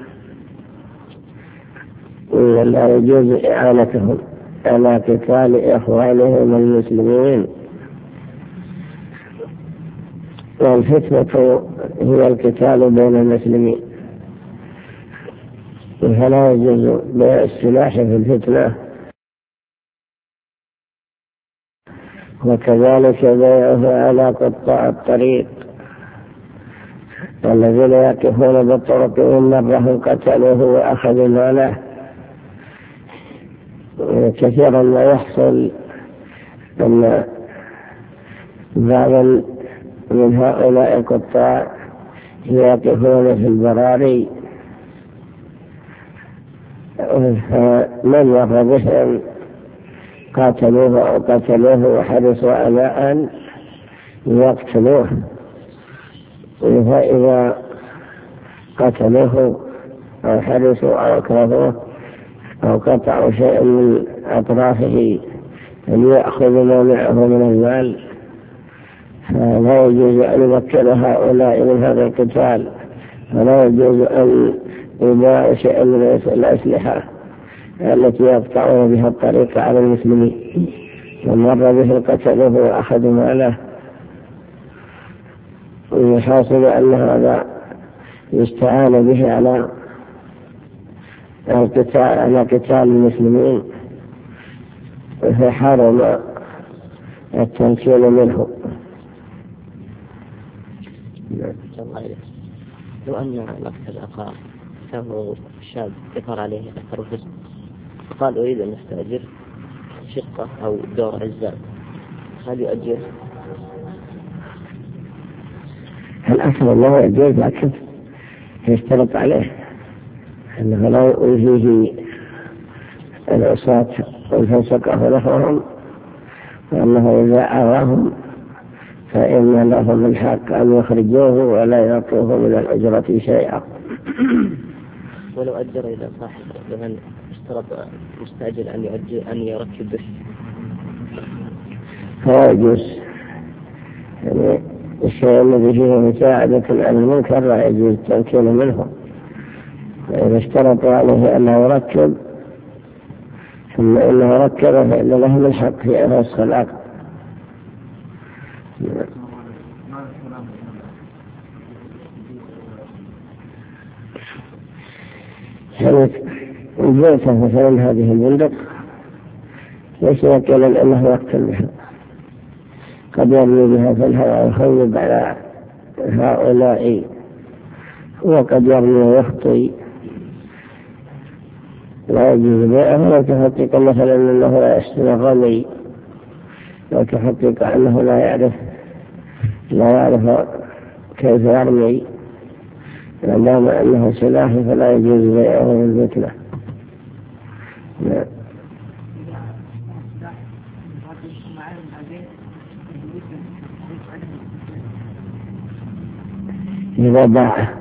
لا يجوز إعانتهم على قتال إخوانهم المسلمين. والفتنة هي القتال بين المسلمين، فلا يجوز بيع السلاح في الفتنة، وكذلك بيعه على قطاع الطريق الذين يقفون بالطرق ومرهم قتلوه وأخذوا ماله. كثيرا ما يحصل أن بعض من هؤلاء القطاع يقفون في البراري، فمن مر بهم قاتلوه أو قتلوه وحرصوا على أن يقتلوه، فإذا قتلوه أو حرصوا أو أكرهوه أو قطعوا شيئا من أطرافه أن يأخذوا ما معه من المال، فلا يجوز أن يمكن هؤلاء من هذا القتال، فلا يجوز أن يباع شيئا من الأسلحة التي يقطعون بها الطريق على المسلمين، ومر به قتله وأخذوا ماله. ويحاصل أن هذا يستعان به على قتال المسلمين، فحرم التمكين منه. لو أن مقتل أخاه كان شاب يظهر عليه أثر الفسق، فقال أريد أن أستأجر شقة أو دور عزاب، هل يؤجر؟ الأصل الله يجوز، لكن يشترط عليه أنه لا يؤذيه العصاة والفسقة لهم، وأنه إذا أراهم فإن لهم الحق أن يخرجوه ولا يعطوه من الأجرة شيئا. ولو أجر إلى صاحب لمن اشترط مستأجر أن يركب به، فلا يجوز. يعني الشيء الذي فيه مساعدة على المنكر لا يجوز التمكين منه. فإذا اشترط عليه أنه يركب ثم إنه ركب فإن لهم الحق في فسخ العقد. كانت البيتة مثلا هذه البندق ليس يقول أنه يقتل بها، قد يرمي بها في الهواء ويخوض على هؤلاء، وقد يرمي ويخطي، لا يجوز بيعه. ولا تحقق مثلا أنه لا يحسن الرمي، لا تحقق أنه لا يعرف كيف يرمي، لأن أنه سلاح فلا يجوز بيعه من الفتنة. إذا باع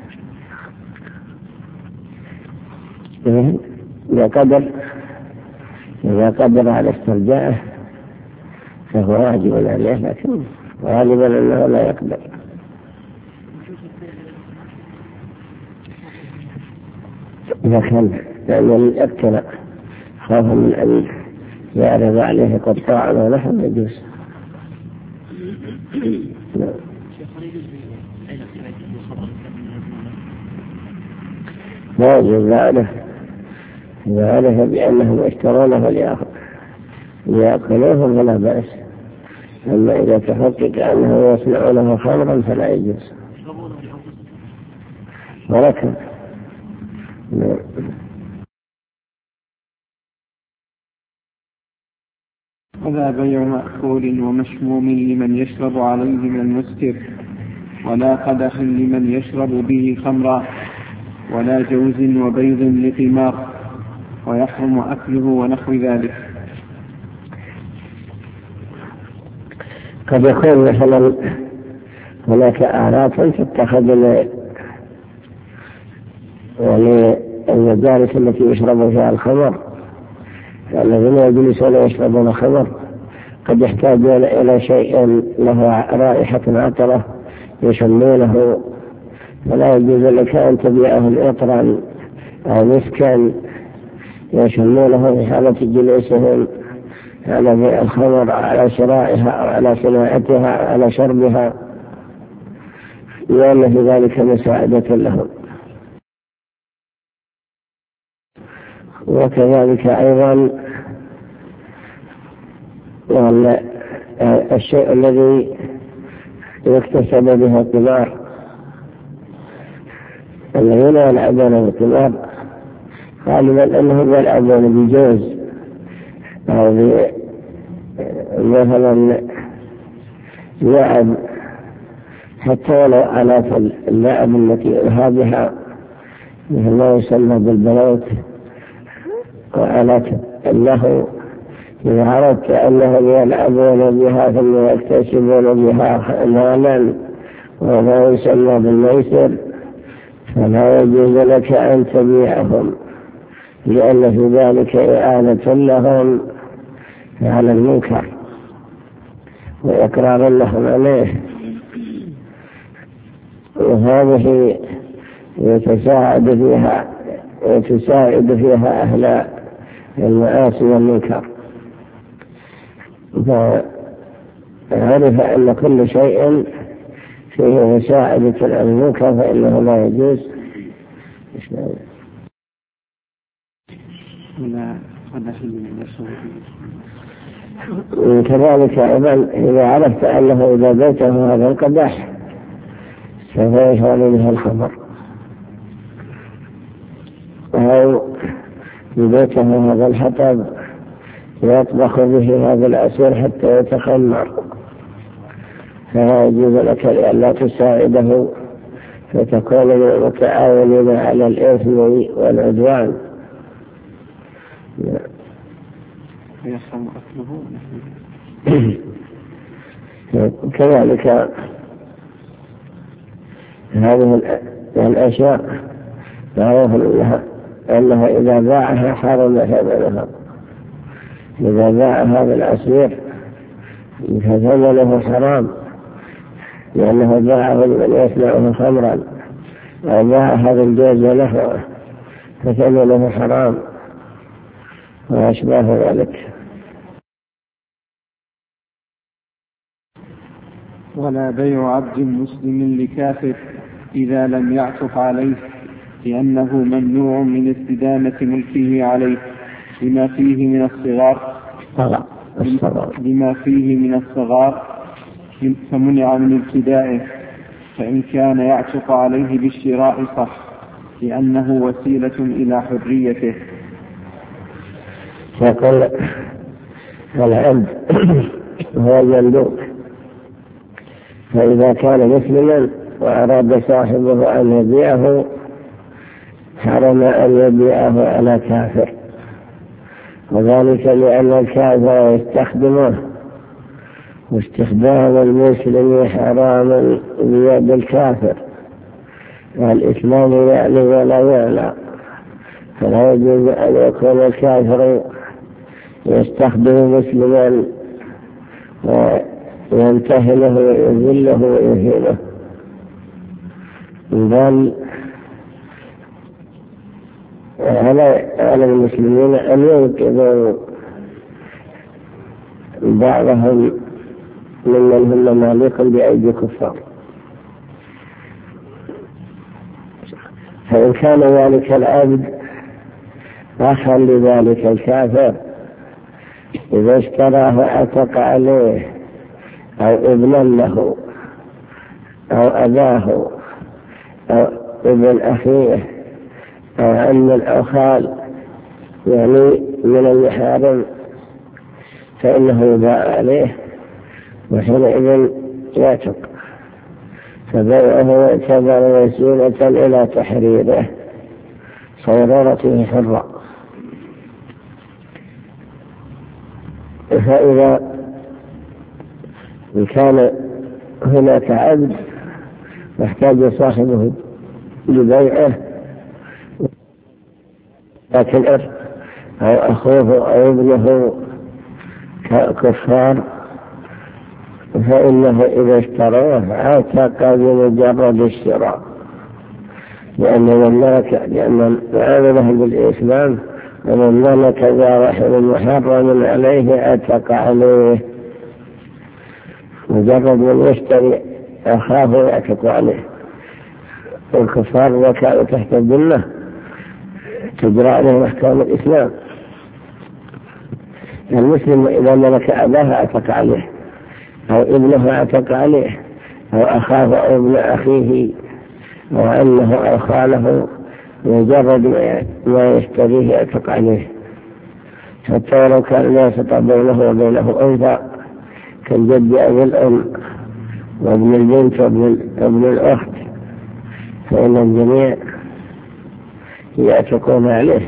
إذا قدر على استرجاعه فهو واجب عليه، لكن غالبا أنه لا يقدر. إذا كان لأنه يقتل خوفا من أن يعرض عليه قطاع ولحم يجوز. لا يجوز إذا عرف بأنهم اشترونه ليأكلوه فلا بأس، أما إذا تحقق أنه يصنعونه خمرا فلا يجوز. ولكن ولا بيع مأكول ومشموم لمن يشرب عليه من المسكر، ولا قدح لمن يشرب به خمرا، ولا جوز وبيض لقمار، ويحرم أكله ونحو ذلك. قد يكون مثلا هناك آلات تتخذ المجالس التي يشرب فيها الخمر، الذين يجلسون يشربون الخمر قد يحتاجون إلى شيء له رائحة عطرة يشمونه، فلا يجوز لك أن تبيعه عطرا أو مسكا يشمونه في حالة جلوسهم على بيع الخمر، على شرائها أو على صناعتها أو على شربها، لأن في ذلك مساعدة لهم. وكذلك أيضا الشيء الذي يكتسب به القمار، الذين يلعبون بالقمار غالبا أنهم يلعبون بجوز أو مثلا لعب، حتى ولو آلات اللعب التي يهابها مثل ما يسمى بالبلوت وآلات اللهو، إذا عرفت أنهم يلعبون بها ثم يكتسبون بها مالا وما يسمى بالميسر، فلا يجوز لك أن تبيعهم، لأن في ذلك إعانة لهم على المنكر وإقرار لهم عليه، وهذه يتساعد فيها أهل المعاصي والمنكر. فعرف أن كل شيء فيه مساعدة على المنكر فإنه لا يجوز. كذلك أيضا إذا عرفت أنه إذا بيته هذا القدح سوف يشغل به الخمر، أو بيته هذا الحطب يطبخ به هذا العسير حتى يتخمر، فلا يجوز لك لئلا تساعده فتكون من المتعاونين على الإثم والعدوان. يحرم أكله. كذلك هذه الأشياء معروف أنها إذا باعها حرم ثمنها. إذا باع هذا العصير فثمنه حرام، لأنه باعه لمن يصنعه خمرا، أو باع هذا الجوز له فثمنه حرام وأشباه ذلك. ولا بيع عبد مسلم لكافر إذا لم يعتق عليه، لأنه ممنوع من استدامة ملكه عليه بما فيه من الصغار فمنع من ابتدائه، فإن كان يعتق عليه بالشراء صح، لأنه وسيلة إلى حريته. يقول العبد هو المملوك، فإذا كان مسلما وأراد صاحبه أن يبيعه حرم أن يبيعه على كافر، وذلك لأن الكافر يستخدمه، واستخدام المسلم حرام بيد الكافر، والإسلام يعلي ولا يعلى، فلا يجوز أن يكون الكافر يستخدم مسلما وينتهله ويذله ويهينه، بل على المسلمين أن ينقذوا بعضهم ممن هم مماليك بأيدي كفار. فإن كان ذلك العبد أخا لذلك الكافر إذا اشتراه عتق عليه، أو ابنا له، أو أباه، أو ابن أخيه، أو عم الأخال، يعني من المحارم، فإنه يباع عليه وحينئذ يعتق، فبيعه يعتبر وسيلة إلى تحريره صيرورته حرة. فإذا كان هناك عبد يحتاج صاحبه لبيعه، لكن أو أخوه أو ابنه كفار، فإنه إذا اشتروه عتق بمجرد الشراء، لأن عامله بالإسلام، ومن ملك ذا رحم محرم عليه عتق عليه، مجرد من يشتري أخاه يعتق عليه. والكفار وكانوا تحت الذمة تجرى عليهم أحكام الإسلام. المسلم إذا ملك أباه عتق عليه، أو ابنه عتق عليه، أو أخاه أو ابن أخيه، أو أنه أو خاله، مجرد ما يشتريه يعتق عليه، حتى لو كان لا يستطيع بينه وبينه أنثى كالجد أو الأم وابن البنت وابن الأخت، فإن الجميع يعتقون عليه.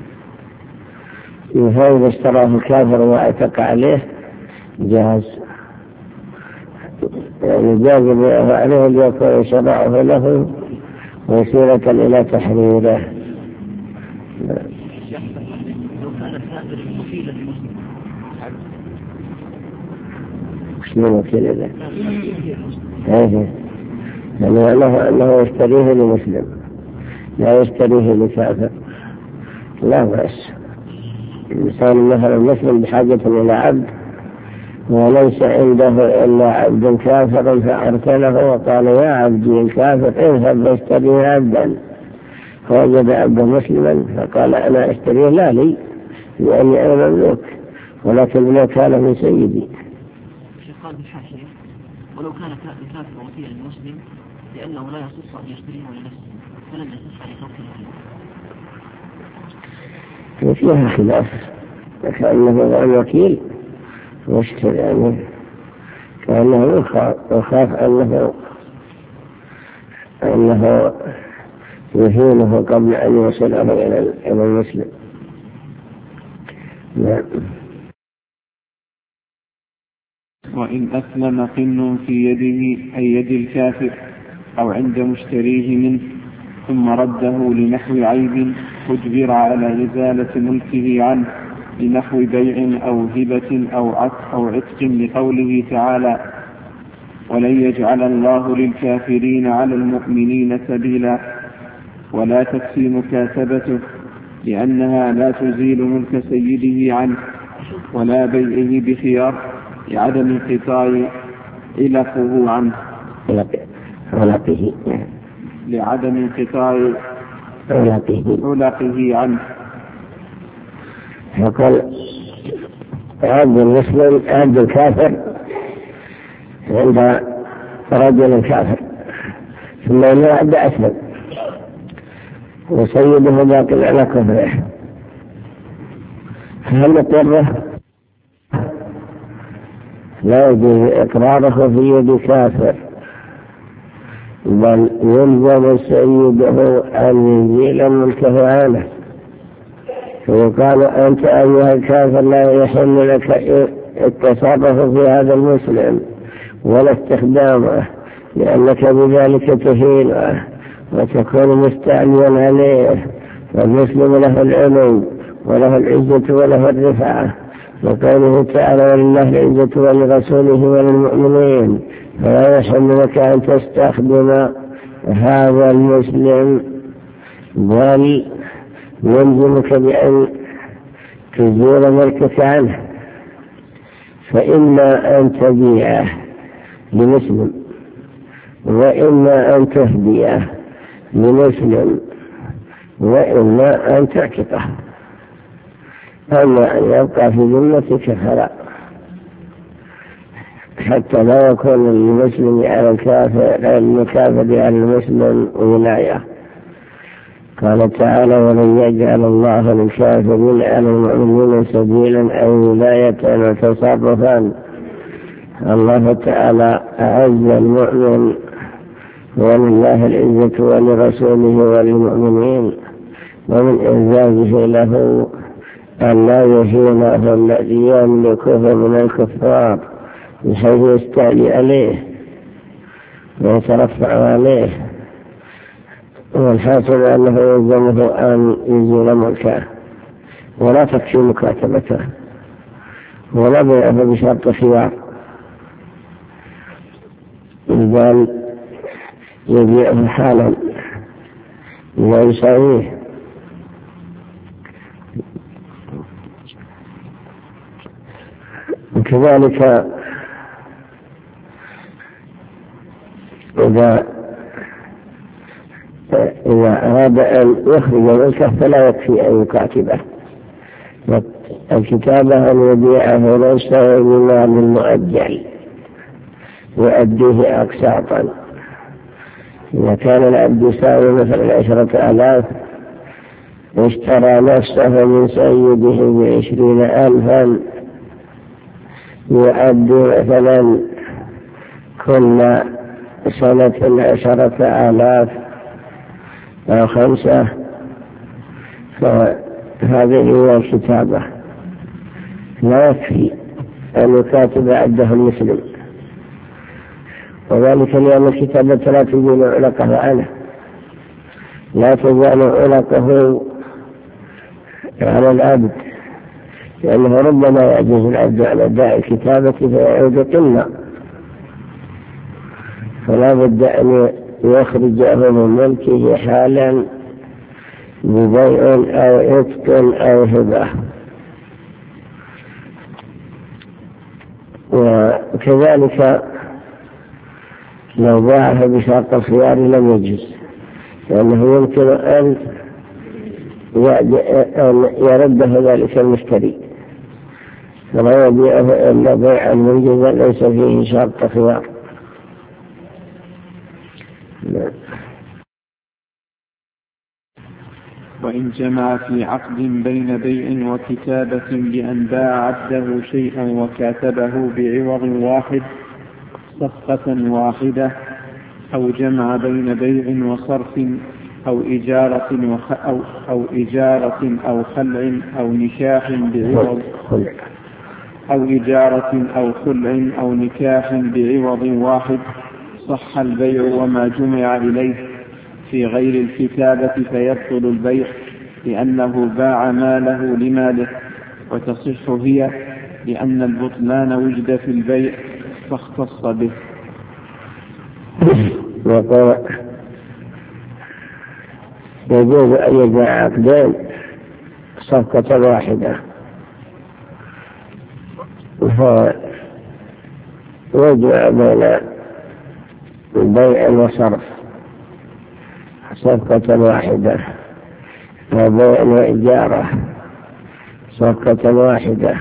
فإذا اشتراه الكافر وعتق عليه جاز، يعني جاز بيعه عليه ليكون شرعه له وسيلة إلى تحريره. شنو وكيل له؟ يعني أنه يشتريه لمسلم لا يشتريه لكافر، لا بأس. الإنسان مثلا مسلم بحاجة إلى عبد وليس عنده إلا عبد كافر، فأرسله وقال يا عبدي الكافر اذهب واشتري عبدا، فوجد عبدا مسلما فقال أنا أشتريه لا لي لأني أنا مملوك، ولكن لو كان من سيدي. قال بالحاشية ولو كان الكافر وكيلا للمسلم لأنه لا يصح أن يشتريه لنفسه فلم يصح أن يتوكله. فيها خلاف، كأنه الوكيل واشتري عنه، كأنه يخاف أنه يهينه قبل أن يوصله إلى المسلم. نعم. وإن أسلم قن في يده أي يد الكافر أو عند مشتريه منه ثم رده لنحو عيب أجبر على إزالة ملكه عنه لنحو بيع أو هبة أو عتق لقوله تعالى ولن يجعل الله للكافرين على المؤمنين سبيلا، ولا تكفي مكاتبته لأنها لا تزيل ملك سيده عنه، ولا بيعه بخيار لعدم انقطاع علقه عنه لعدم انقطاع علقه عنه. يقول عبد المسلم عبد الكافر عند رجل كافر ثم إنه عبد أسلم وسيده باقي على كفره، فهل نقره؟ لا يجوز إقراره في يد كافر، بل يلزم سيده أن يزيل ملكه عنه وقال أنت أيها الكافر لا يحل لك التصرف في هذا المسلم ولا استخدامه، لأنك بذلك تهينه وتكون مستعليا عليه. فالمسلم له العلو وله العزة وله الرفعة، وقوله تعالى ولله العزة ولرسوله وللمؤمنين، فلا يحل لك أن تستخدم هذا المسلم، بل يلزمك بأن تزول ملكك عنه. فإما أن تبيعه لمسلم، وإما أن تهديه لمسلم، وإما أن تعتقه. أما أن يبقى في ذمتك فلا، حتى لا يكون المسلم على الكافر على المسلم ولاية. قال تعالى ولن يجعل الله للكافرين على المؤمنين سبيلا أو ولاية وتصرفا. الله تعالى أعز المؤمن ولله العزة ولرسوله وللمؤمنين، ومن إعزازه له أن لا يهينه الذي يملكه من الكفار بحيث يستعلي عليه ويترفع عليه، والحاصل أنه يلزمه أن يزيل ملكه، ولا تكفي مكاتبته ولا بيعه بشرط خيار، بل يبيعه حالا ويساويه. وكذلك إذا أراد أن يخرج ملكه فلا يكفي أن يكاتبه. الكتابة أن يبيعه ليس بمال مؤجل يؤديه أقساطا. إذا كان العبد يساوي مثلا 10,000 واشترى نفسه من سيده ب20,000 يؤدي مثلا كل سنة 10,000 أو 5، فهذه هي الكتابة. لا يكفي أن يكاتب عبده المسلم، وذلك لأن الكتابة لا تزيل علقه عنه، لا تزال علقه على العبد، لأنه ربما يعجز العبد عن أداء الكتابة فيعود قلة، فلا بد أن يخرجه من ملكه حالا ببيع أو عتق أو هبة. وكذلك لو باعه بشرط الخيار لم يجوز، لأنه يمكن أن يرده ذلك المشتري، فلا يبيعه إلا بيعا منجزا ليس فيه شرط خيار. وإن جمع في عقد بين بيع وكتابة بأن باع عبده شيئا وكاتبه بعوض واحد صفقة واحدة، أو جمع بين بيع وصرف أو إجارة أو خلع أو نكاح بعوض أو إجارة أو خلع أو نكاح بعوض واحد، صح البيع وما جمع إليه في غير الكتابة فيبطل البيع، لأنه باع ماله لماله، وتصح هي لأن البطلان وجد في البيع فاختص به. يجوز أن يبيع عقدين صفقة واحدة، ويجمع بين بيع وصرف صفقة واحدة، وبيع وإجارة صفقة واحدة.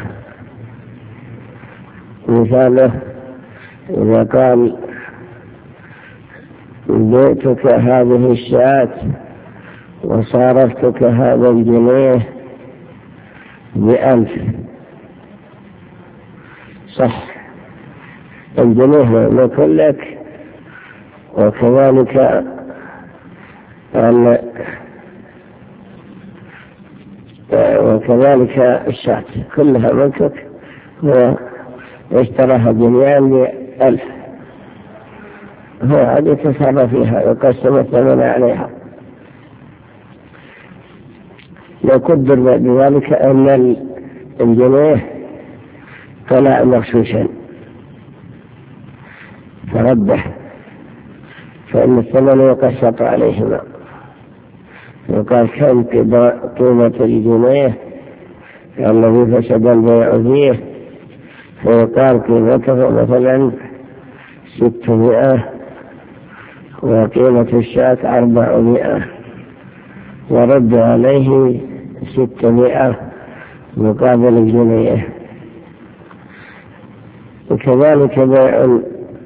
مثاله إذا قال بيتك هذه الشاة وصارفتك هذا الجنيه ب1,000، صح الجنيه يكون لك، وكذلك وكذلك الشاة كلها ملكك، واشتراها جميعا ب1,000، هو عاد يتصرف فيها ويقسم الثمن عليها. لو قدر بذلك أن الجنيه طلع مغشوشا فربح، فإن الثمن يقسط عليهما، وقال كم قيمة الجنيه الذي فسد البيع فيه، فيقال قيمته مثلا 600 وقيمة الشاة 400، ورد عليه 600 مقابل الجنيه. وكذلك بيع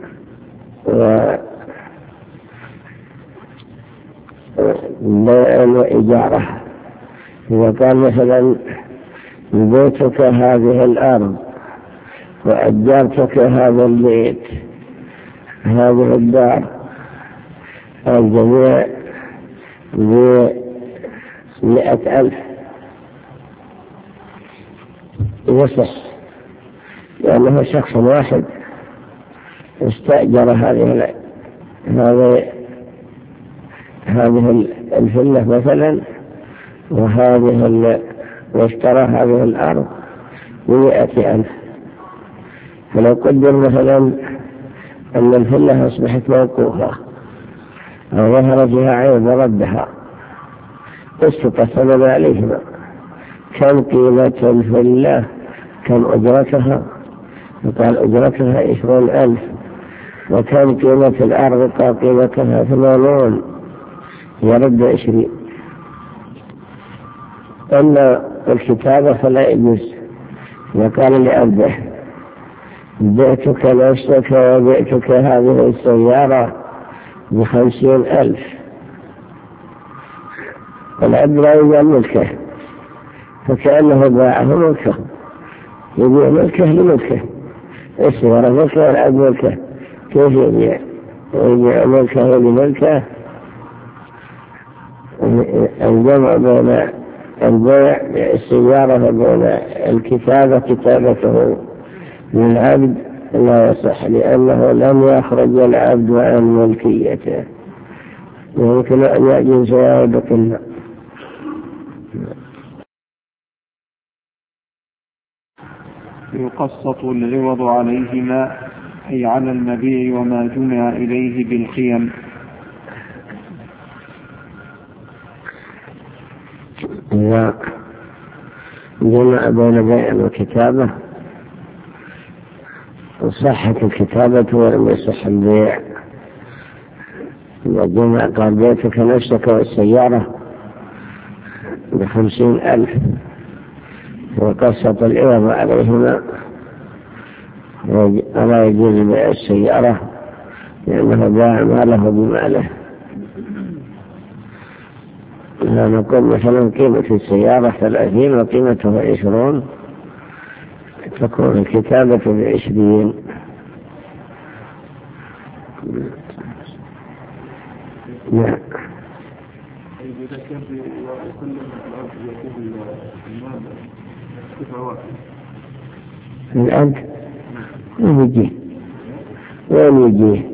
وإجارة، إذا كان مثلا بيتك هذه الأرض وأجرتك هذا البيت هذه الدار الجميع ب100,000 يصح، لأنه شخص واحد استأجر هذه الفلة مثلا واشترى هذه الأرض ب100,000. فلو قدر مثلا أن الفلة أصبحت موقوفة أو ظهر فيها عيب ردها، قسط الثمن عليهما. كم قيمة الفلة؟ كم أجرتها؟ وقال أجرتها 20,000. وكم قيمة الأرض؟ قال قيمتها 80، يرد 20. أما الكتابة فلا يجوز. وقال لأبده بعتك نفسك وبعتك هذه السيارة ب50,000، والعبد لا يبيع ملكه، فكأنه باعه ملكه، يبيع ملكه لملكه، السيارة ملكه والعبد ملكه، كيف يبيع؟ ويبيع ملكه لملكه. الجمع بين البيع السيارة وبين الكتابة كتابته للعبد لا يصح، لأنه لم يخرج العبد عن ملكيته، ويمكن أن يأجل زيادة كلها. يقسط العوض عليهما، أي على المبيع وما جمع إليه بالقيم. إذا جمع بين بيع وكتابة صحت الكتابة ولم يصح البيع. إذا جمع قال بيتك نفسك والسيارة ب50,000 وقسط العوض عليهما، ولا يجوز بيع السيارة لأنه باع ماله بماله. إذا نقول مثلا قيمة السيارة 30 وقيمته 20، تكون الكتابة ب20. نعم. الآن وين يجي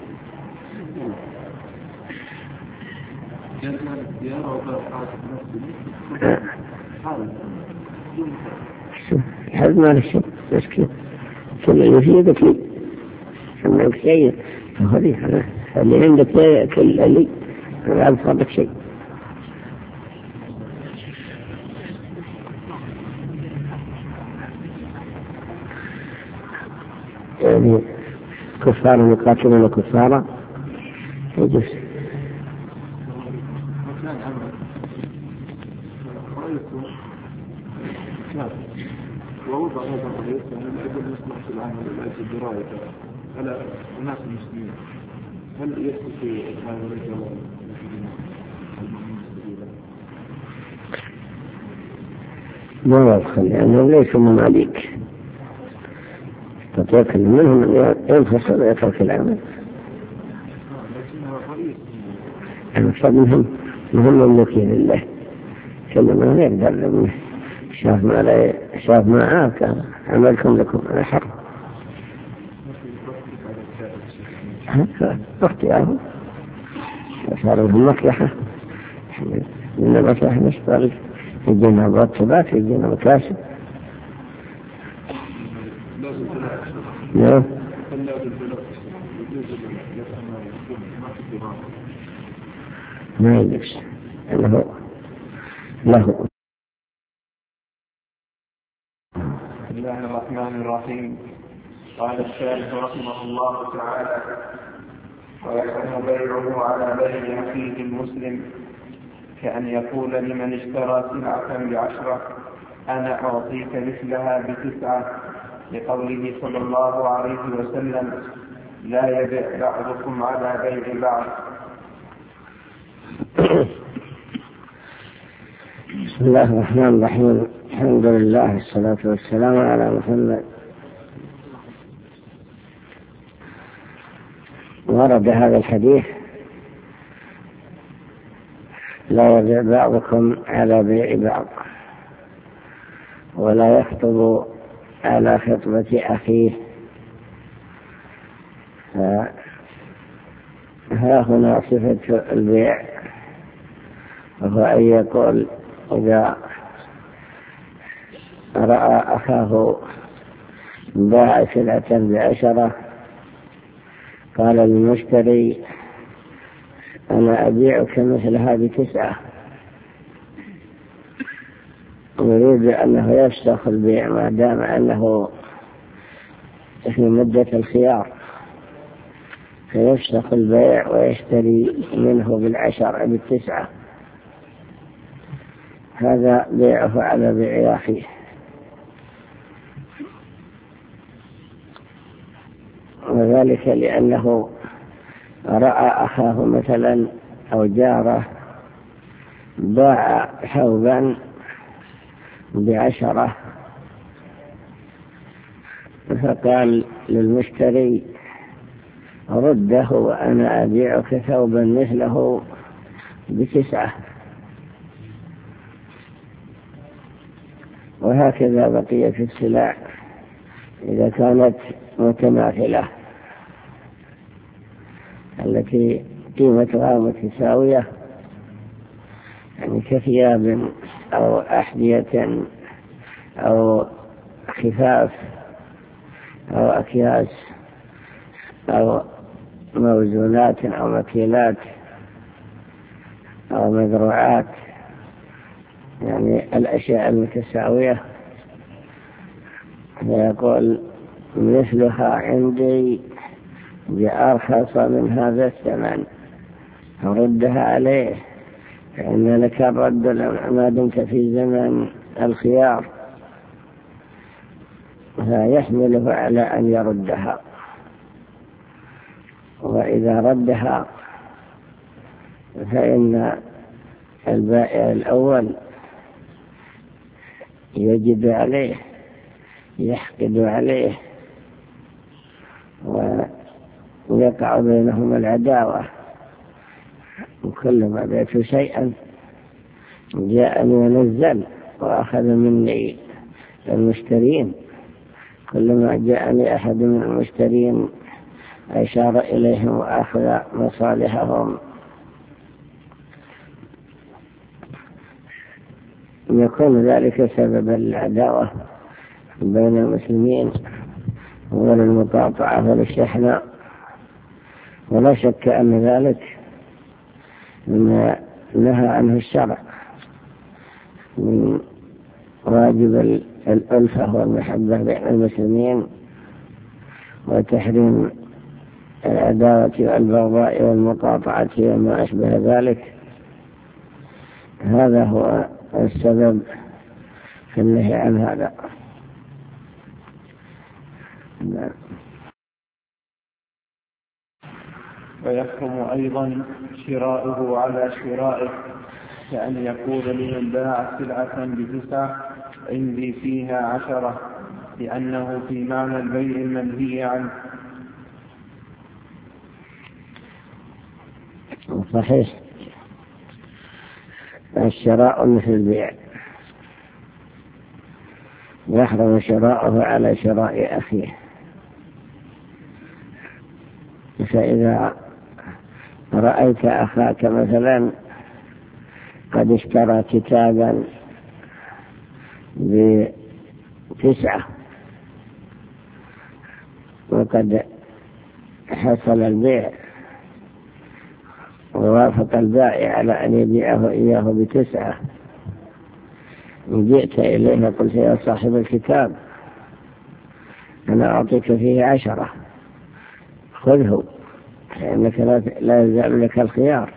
هذا ما نشوف بس كيف كل يفيدك لي عندك شيء فخذيه، اللي عندك كل اللي لا يصابك شيء. يعني كفار يقاتلون كفارا يجوز. ووضع هذا الحديث أن الأجل مصلحة العامل لأجل الدراية على الناس المسلمين، هل يستطيع هذا الرجال ما يدخل لأنهم ليسوا مماليك، تتوكل منهم أن ينفصل ويترك العمل. المقصد منهم مملوكين لله، كلما لا يقدر منه شاف ما عاك عملكم لكم أنا حر اختياره صاروا في مصلحة من المصلحة نشتغل يجينا مرتبات يجينا مكاسب نعم ما يجوز له بسم الله الرحمن الرحيم. قال الشارح رحمه الله تعالى: ويحرم بيعه على بيع أخيه المسلم، كأن يقول لمن اشترى سلعة ب10 أنا أعطيك مثلها ب9، لقوله صلى الله عليه وسلم: لا يبيع بعضكم على بيع بعض. بسم الله الرحمن الرحيم. الحمد لله والصلاة والسلام على محمد. ورد هذا الحديث: لا يبيع بعضكم على بيع بعض، ولا يخطب على خطبة أخيه. ها هنا صفة البيع، وهو أن يقول إذا رأى أخاه باع سلعة ب10 قال للمشتري: أنا أبيعك مثلها ب9، يريد أنه يفسخ البيع ما دام أنه في مدة الخيار، فيفسخ البيع ويشتري منه ب10 ب9. هذا بيعه على بيع أخيه. وذلك لأنه رأى أخاه مثلا أو جاره باع ثوبا ب10، فقال للمشتري: رده وأنا أبيعك ثوبا مثله ب9. وهكذا بقية السلع إذا كانت متماثلة التي قيمتها متساوية، يعني كثياب أو أحذية أو خفاف أو أكياس أو موزونات أو مكيلات أو مزروعات، يعني الأشياء المتساوية، فيقول: مثلها عندي بأرخص من هذا الثمن، ردها عليه، فإن لك الرد ما دمت في زمن الخيار، فيحمله على أن يردها. وإذا ردها فإن البائع الأول يجب عليه، يحقد عليه، ويقع بينهما العداوة. وكلما بعت شيئا جاءني ونزل وأخذ مني المشترين، كلما جاءني أحد من المشترين أشار إليهم وأخذ مصالحهم. يكون ذلك سببا للعداوة بين المسلمين وللمقاطعة وللشحناء. ولا شك أن ذلك مما نهى عنه الشرع من واجب الألفة والمحبة بين المسلمين، وتحريم العداوة والبغضاء والمقاطعة وما أشبه ذلك. هذا هو السبب في النهي عن هذا. ويحرم أيضا شراؤه على شرائه، كأن يقول لمن باع سلعة ب9 عندي فيها 10، لأنه في معنى البيع المنهي عنه. صحيح، الشراء مثل البيع، يحرم شراؤه على شراء أخيه. فإذا رأيت أخاك مثلا قد اشترى كتابا ب9 وقد حصل البيع ووافق البائع على أن يبيعه إياه ب9، وجئت إليه قلت يا صاحب الكتاب أنا أعطيك فيه 10، خذه فإنك لا يزال لك الخيار،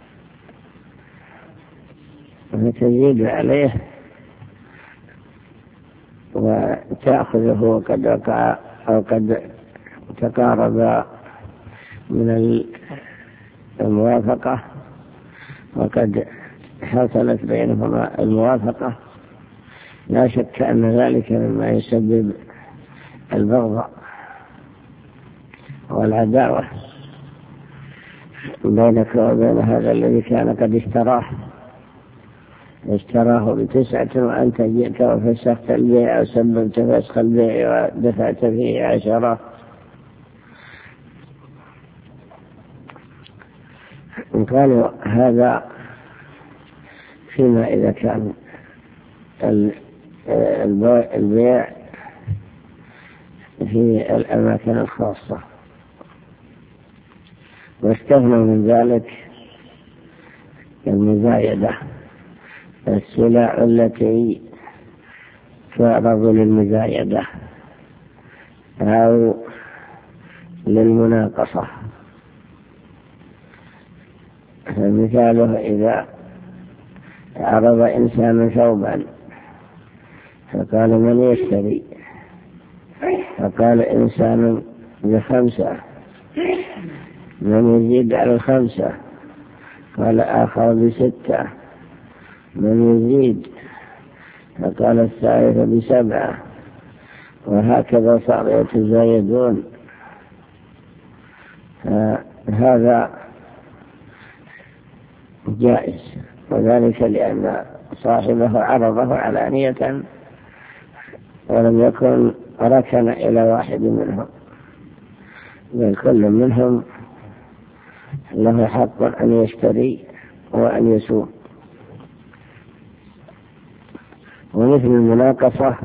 فتزيد عليه وتأخذه وقد وقع أو قد تقارب من الموافقة وقد حصلت بينهما الموافقة. لا شك أن ذلك مما يسبب البغض والعداوة بينك وبين هذا الذي كان قد اشتراه ب9 وأنت جئت وفسخت البيع أو سببت فسخ البيع ودفعت فيه 10. قالوا هذا فيما إذا كان البيع في الأماكن الخاصة، واستثنوا من ذلك المزايدة، السلع التي تعرض للمزايدة أو للمناقصة. مثاله إذا عرض إنسان ثوبا فقال من يشتري، فقال إنسان ب5، من يزيد على 5، قال آخر ب6، من يزيد، فقال الثالث ب7، وهكذا صار يتزايدون. هذا جائز، وذلك لأن صاحبه عرضه علانية ولم يكن ركن إلى واحد منهم، بل كل منهم له حق أن يشتري وأن يسوق. ومثل المناقصة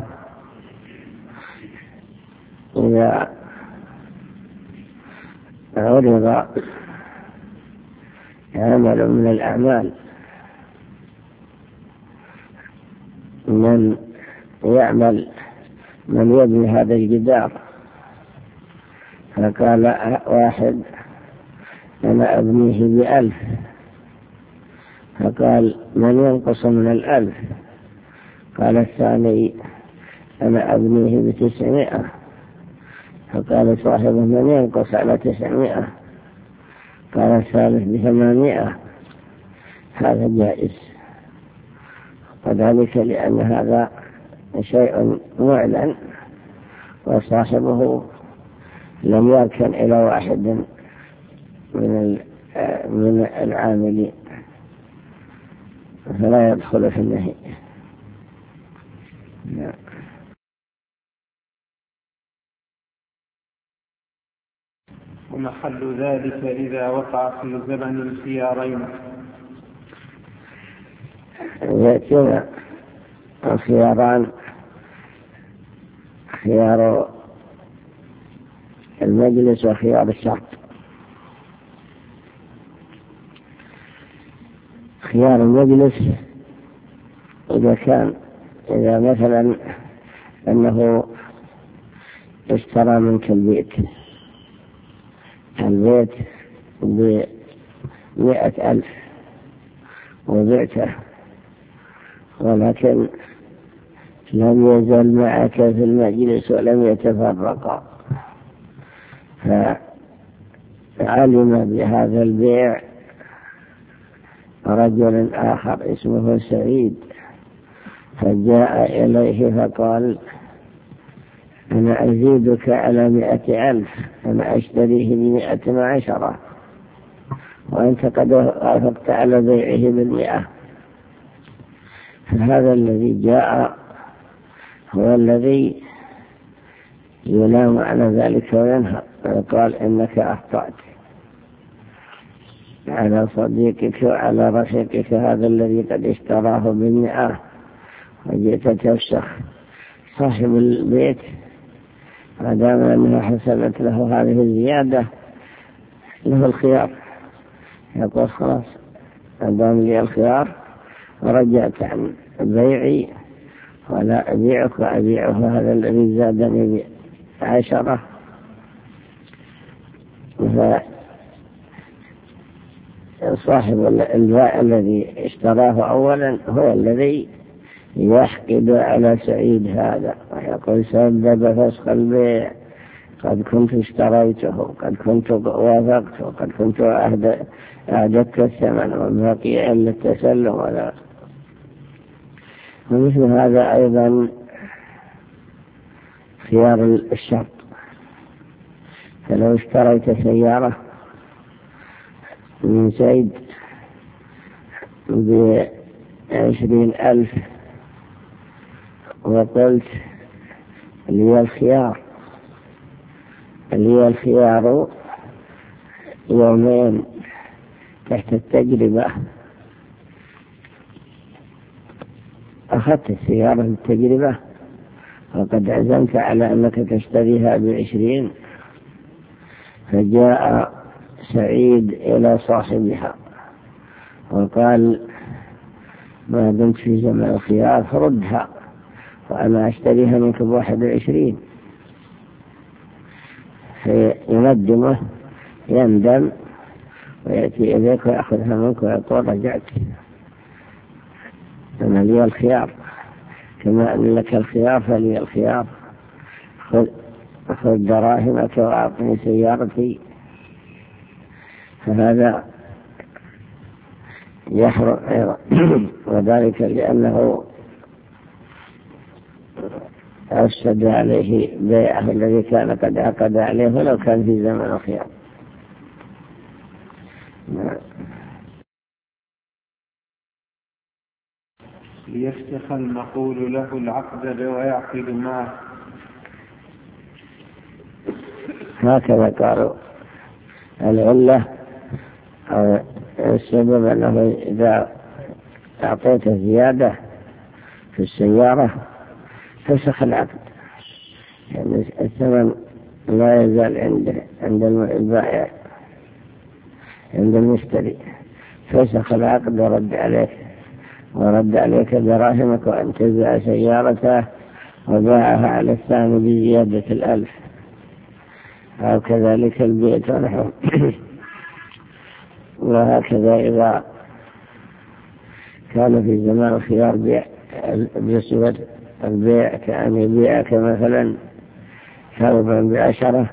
إذا عرض عمل من الأعمال، من يبني هذا الجدار، فقال واحد أنا أبنيه ب1000، فقال من ينقص من 1000، قال الثاني أنا أبنيه ب900، فقال صاحبه من ينقص على 900، قال الثالث ب800. هذا جائز، وذلك لأن هذا شيء معلن وصاحبه لم يركن إلى واحد من العاملين، فلا يدخل في النهي. ومحل ذلك إذا وقع في زمن الخيارين. يأتينا الخياران، خيار المجلس وخيار الشرط. خيار المجلس إذا مثلا أنه اشترى منك البيت ب100,000 وبعته، ولكن لم يزل معك في المجلس ولم يتفرقا، فعلم بهذا البيع رجل آخر اسمه سعيد، فجاء إليه فقال أنا أزيدك على 100,000، أنا أشتريه ب110، وأنت قد وافقت على بيعه ب100. فهذا الذي جاء هو الذي يلام على ذلك وينهى ويقال إنك أخطأت على صديقك وعلى رفيقك هذا الذي قد اشتراه ب100 وجئت تفسخ صاحب البيت ما دام أنها حسبت له هذه الزيادة له الخيار، يقول خلاص ما دام لي الخيار ورجعت عن بيعي ولا أبيعك وأبيعه هذا الذي زادني ب10. صاحب البائع الذي اشتراه أولا هو الذي يحقد على سعيد هذا ويقول سبب فسخ البيع، قد كنت اشتريته، قد كنت وافقته، قد كنت أعددت الثمن والبقي إلا التسلم ولا. ومثل هذا أيضا خيار الشرط، فلو اشتريت سيارة من زيد ب20,000 وقلت لي الخيار يومين تحت التجربة، أخذت السيارة للتجربة وقد عزمت على أنك تشتريها ب20، فجاء سعيد إلى صاحبها وقال ما دمت في زمن الخيار فردها وأنا أشتريها منك ب21، فيندمه يندم ويأتي إليك ويأخذها منك ويقول رجعت، أنا لي الخيار كما أن لك الخيار فلي الخيار، خذ دراهمك وأعطني سيارتي. فهذا يحرم أيضا وذلك لأنه أفسد عليه بيعه الذي كان قد عقد عليه ولو كان في زمن الخيار. ليفسخ المقول له العقد ويعقد معه. هكذا قالوا العلة أو السبب أنه إذا أعطيت زيادة في السيارة فسخ العقد، يعني الثمن لا يزال عند البائع عند المشتري، فسخ العقد ورد عليك دراهمك وانتزع سيارته وباعها على الثاني بزيادة 1,000 أو كذلك البيت ونحو. وهكذا إذا كان في زمان الخيار بيع بصفة البيع كأن يبيعك مثلا ثوبا ب10،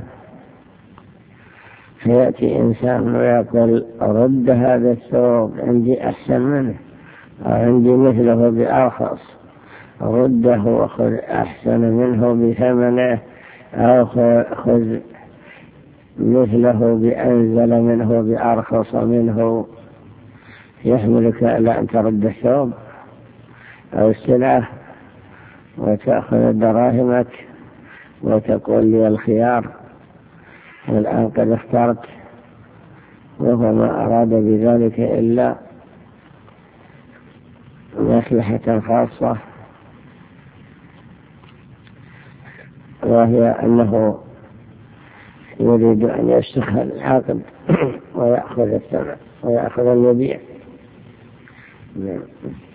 فيأتي إنسان ويقول رد هذا الثوب عندي أحسن منه أو عندي مثله بأرخص، رده وخذ أحسن منه بثمنه أو خذ مثله بأنزل منه بأرخص منه، يحملك على أن ترد الثوب أو السلعة وتأخذ دراهمك وتقول لي الخيار والآن قد اخترت، وهو ما أراد بذلك إلا مصلحة خاصة، وهي أنه يريد أن يفسخ العقد ويأخذ الثمن ويأخذ المبيع.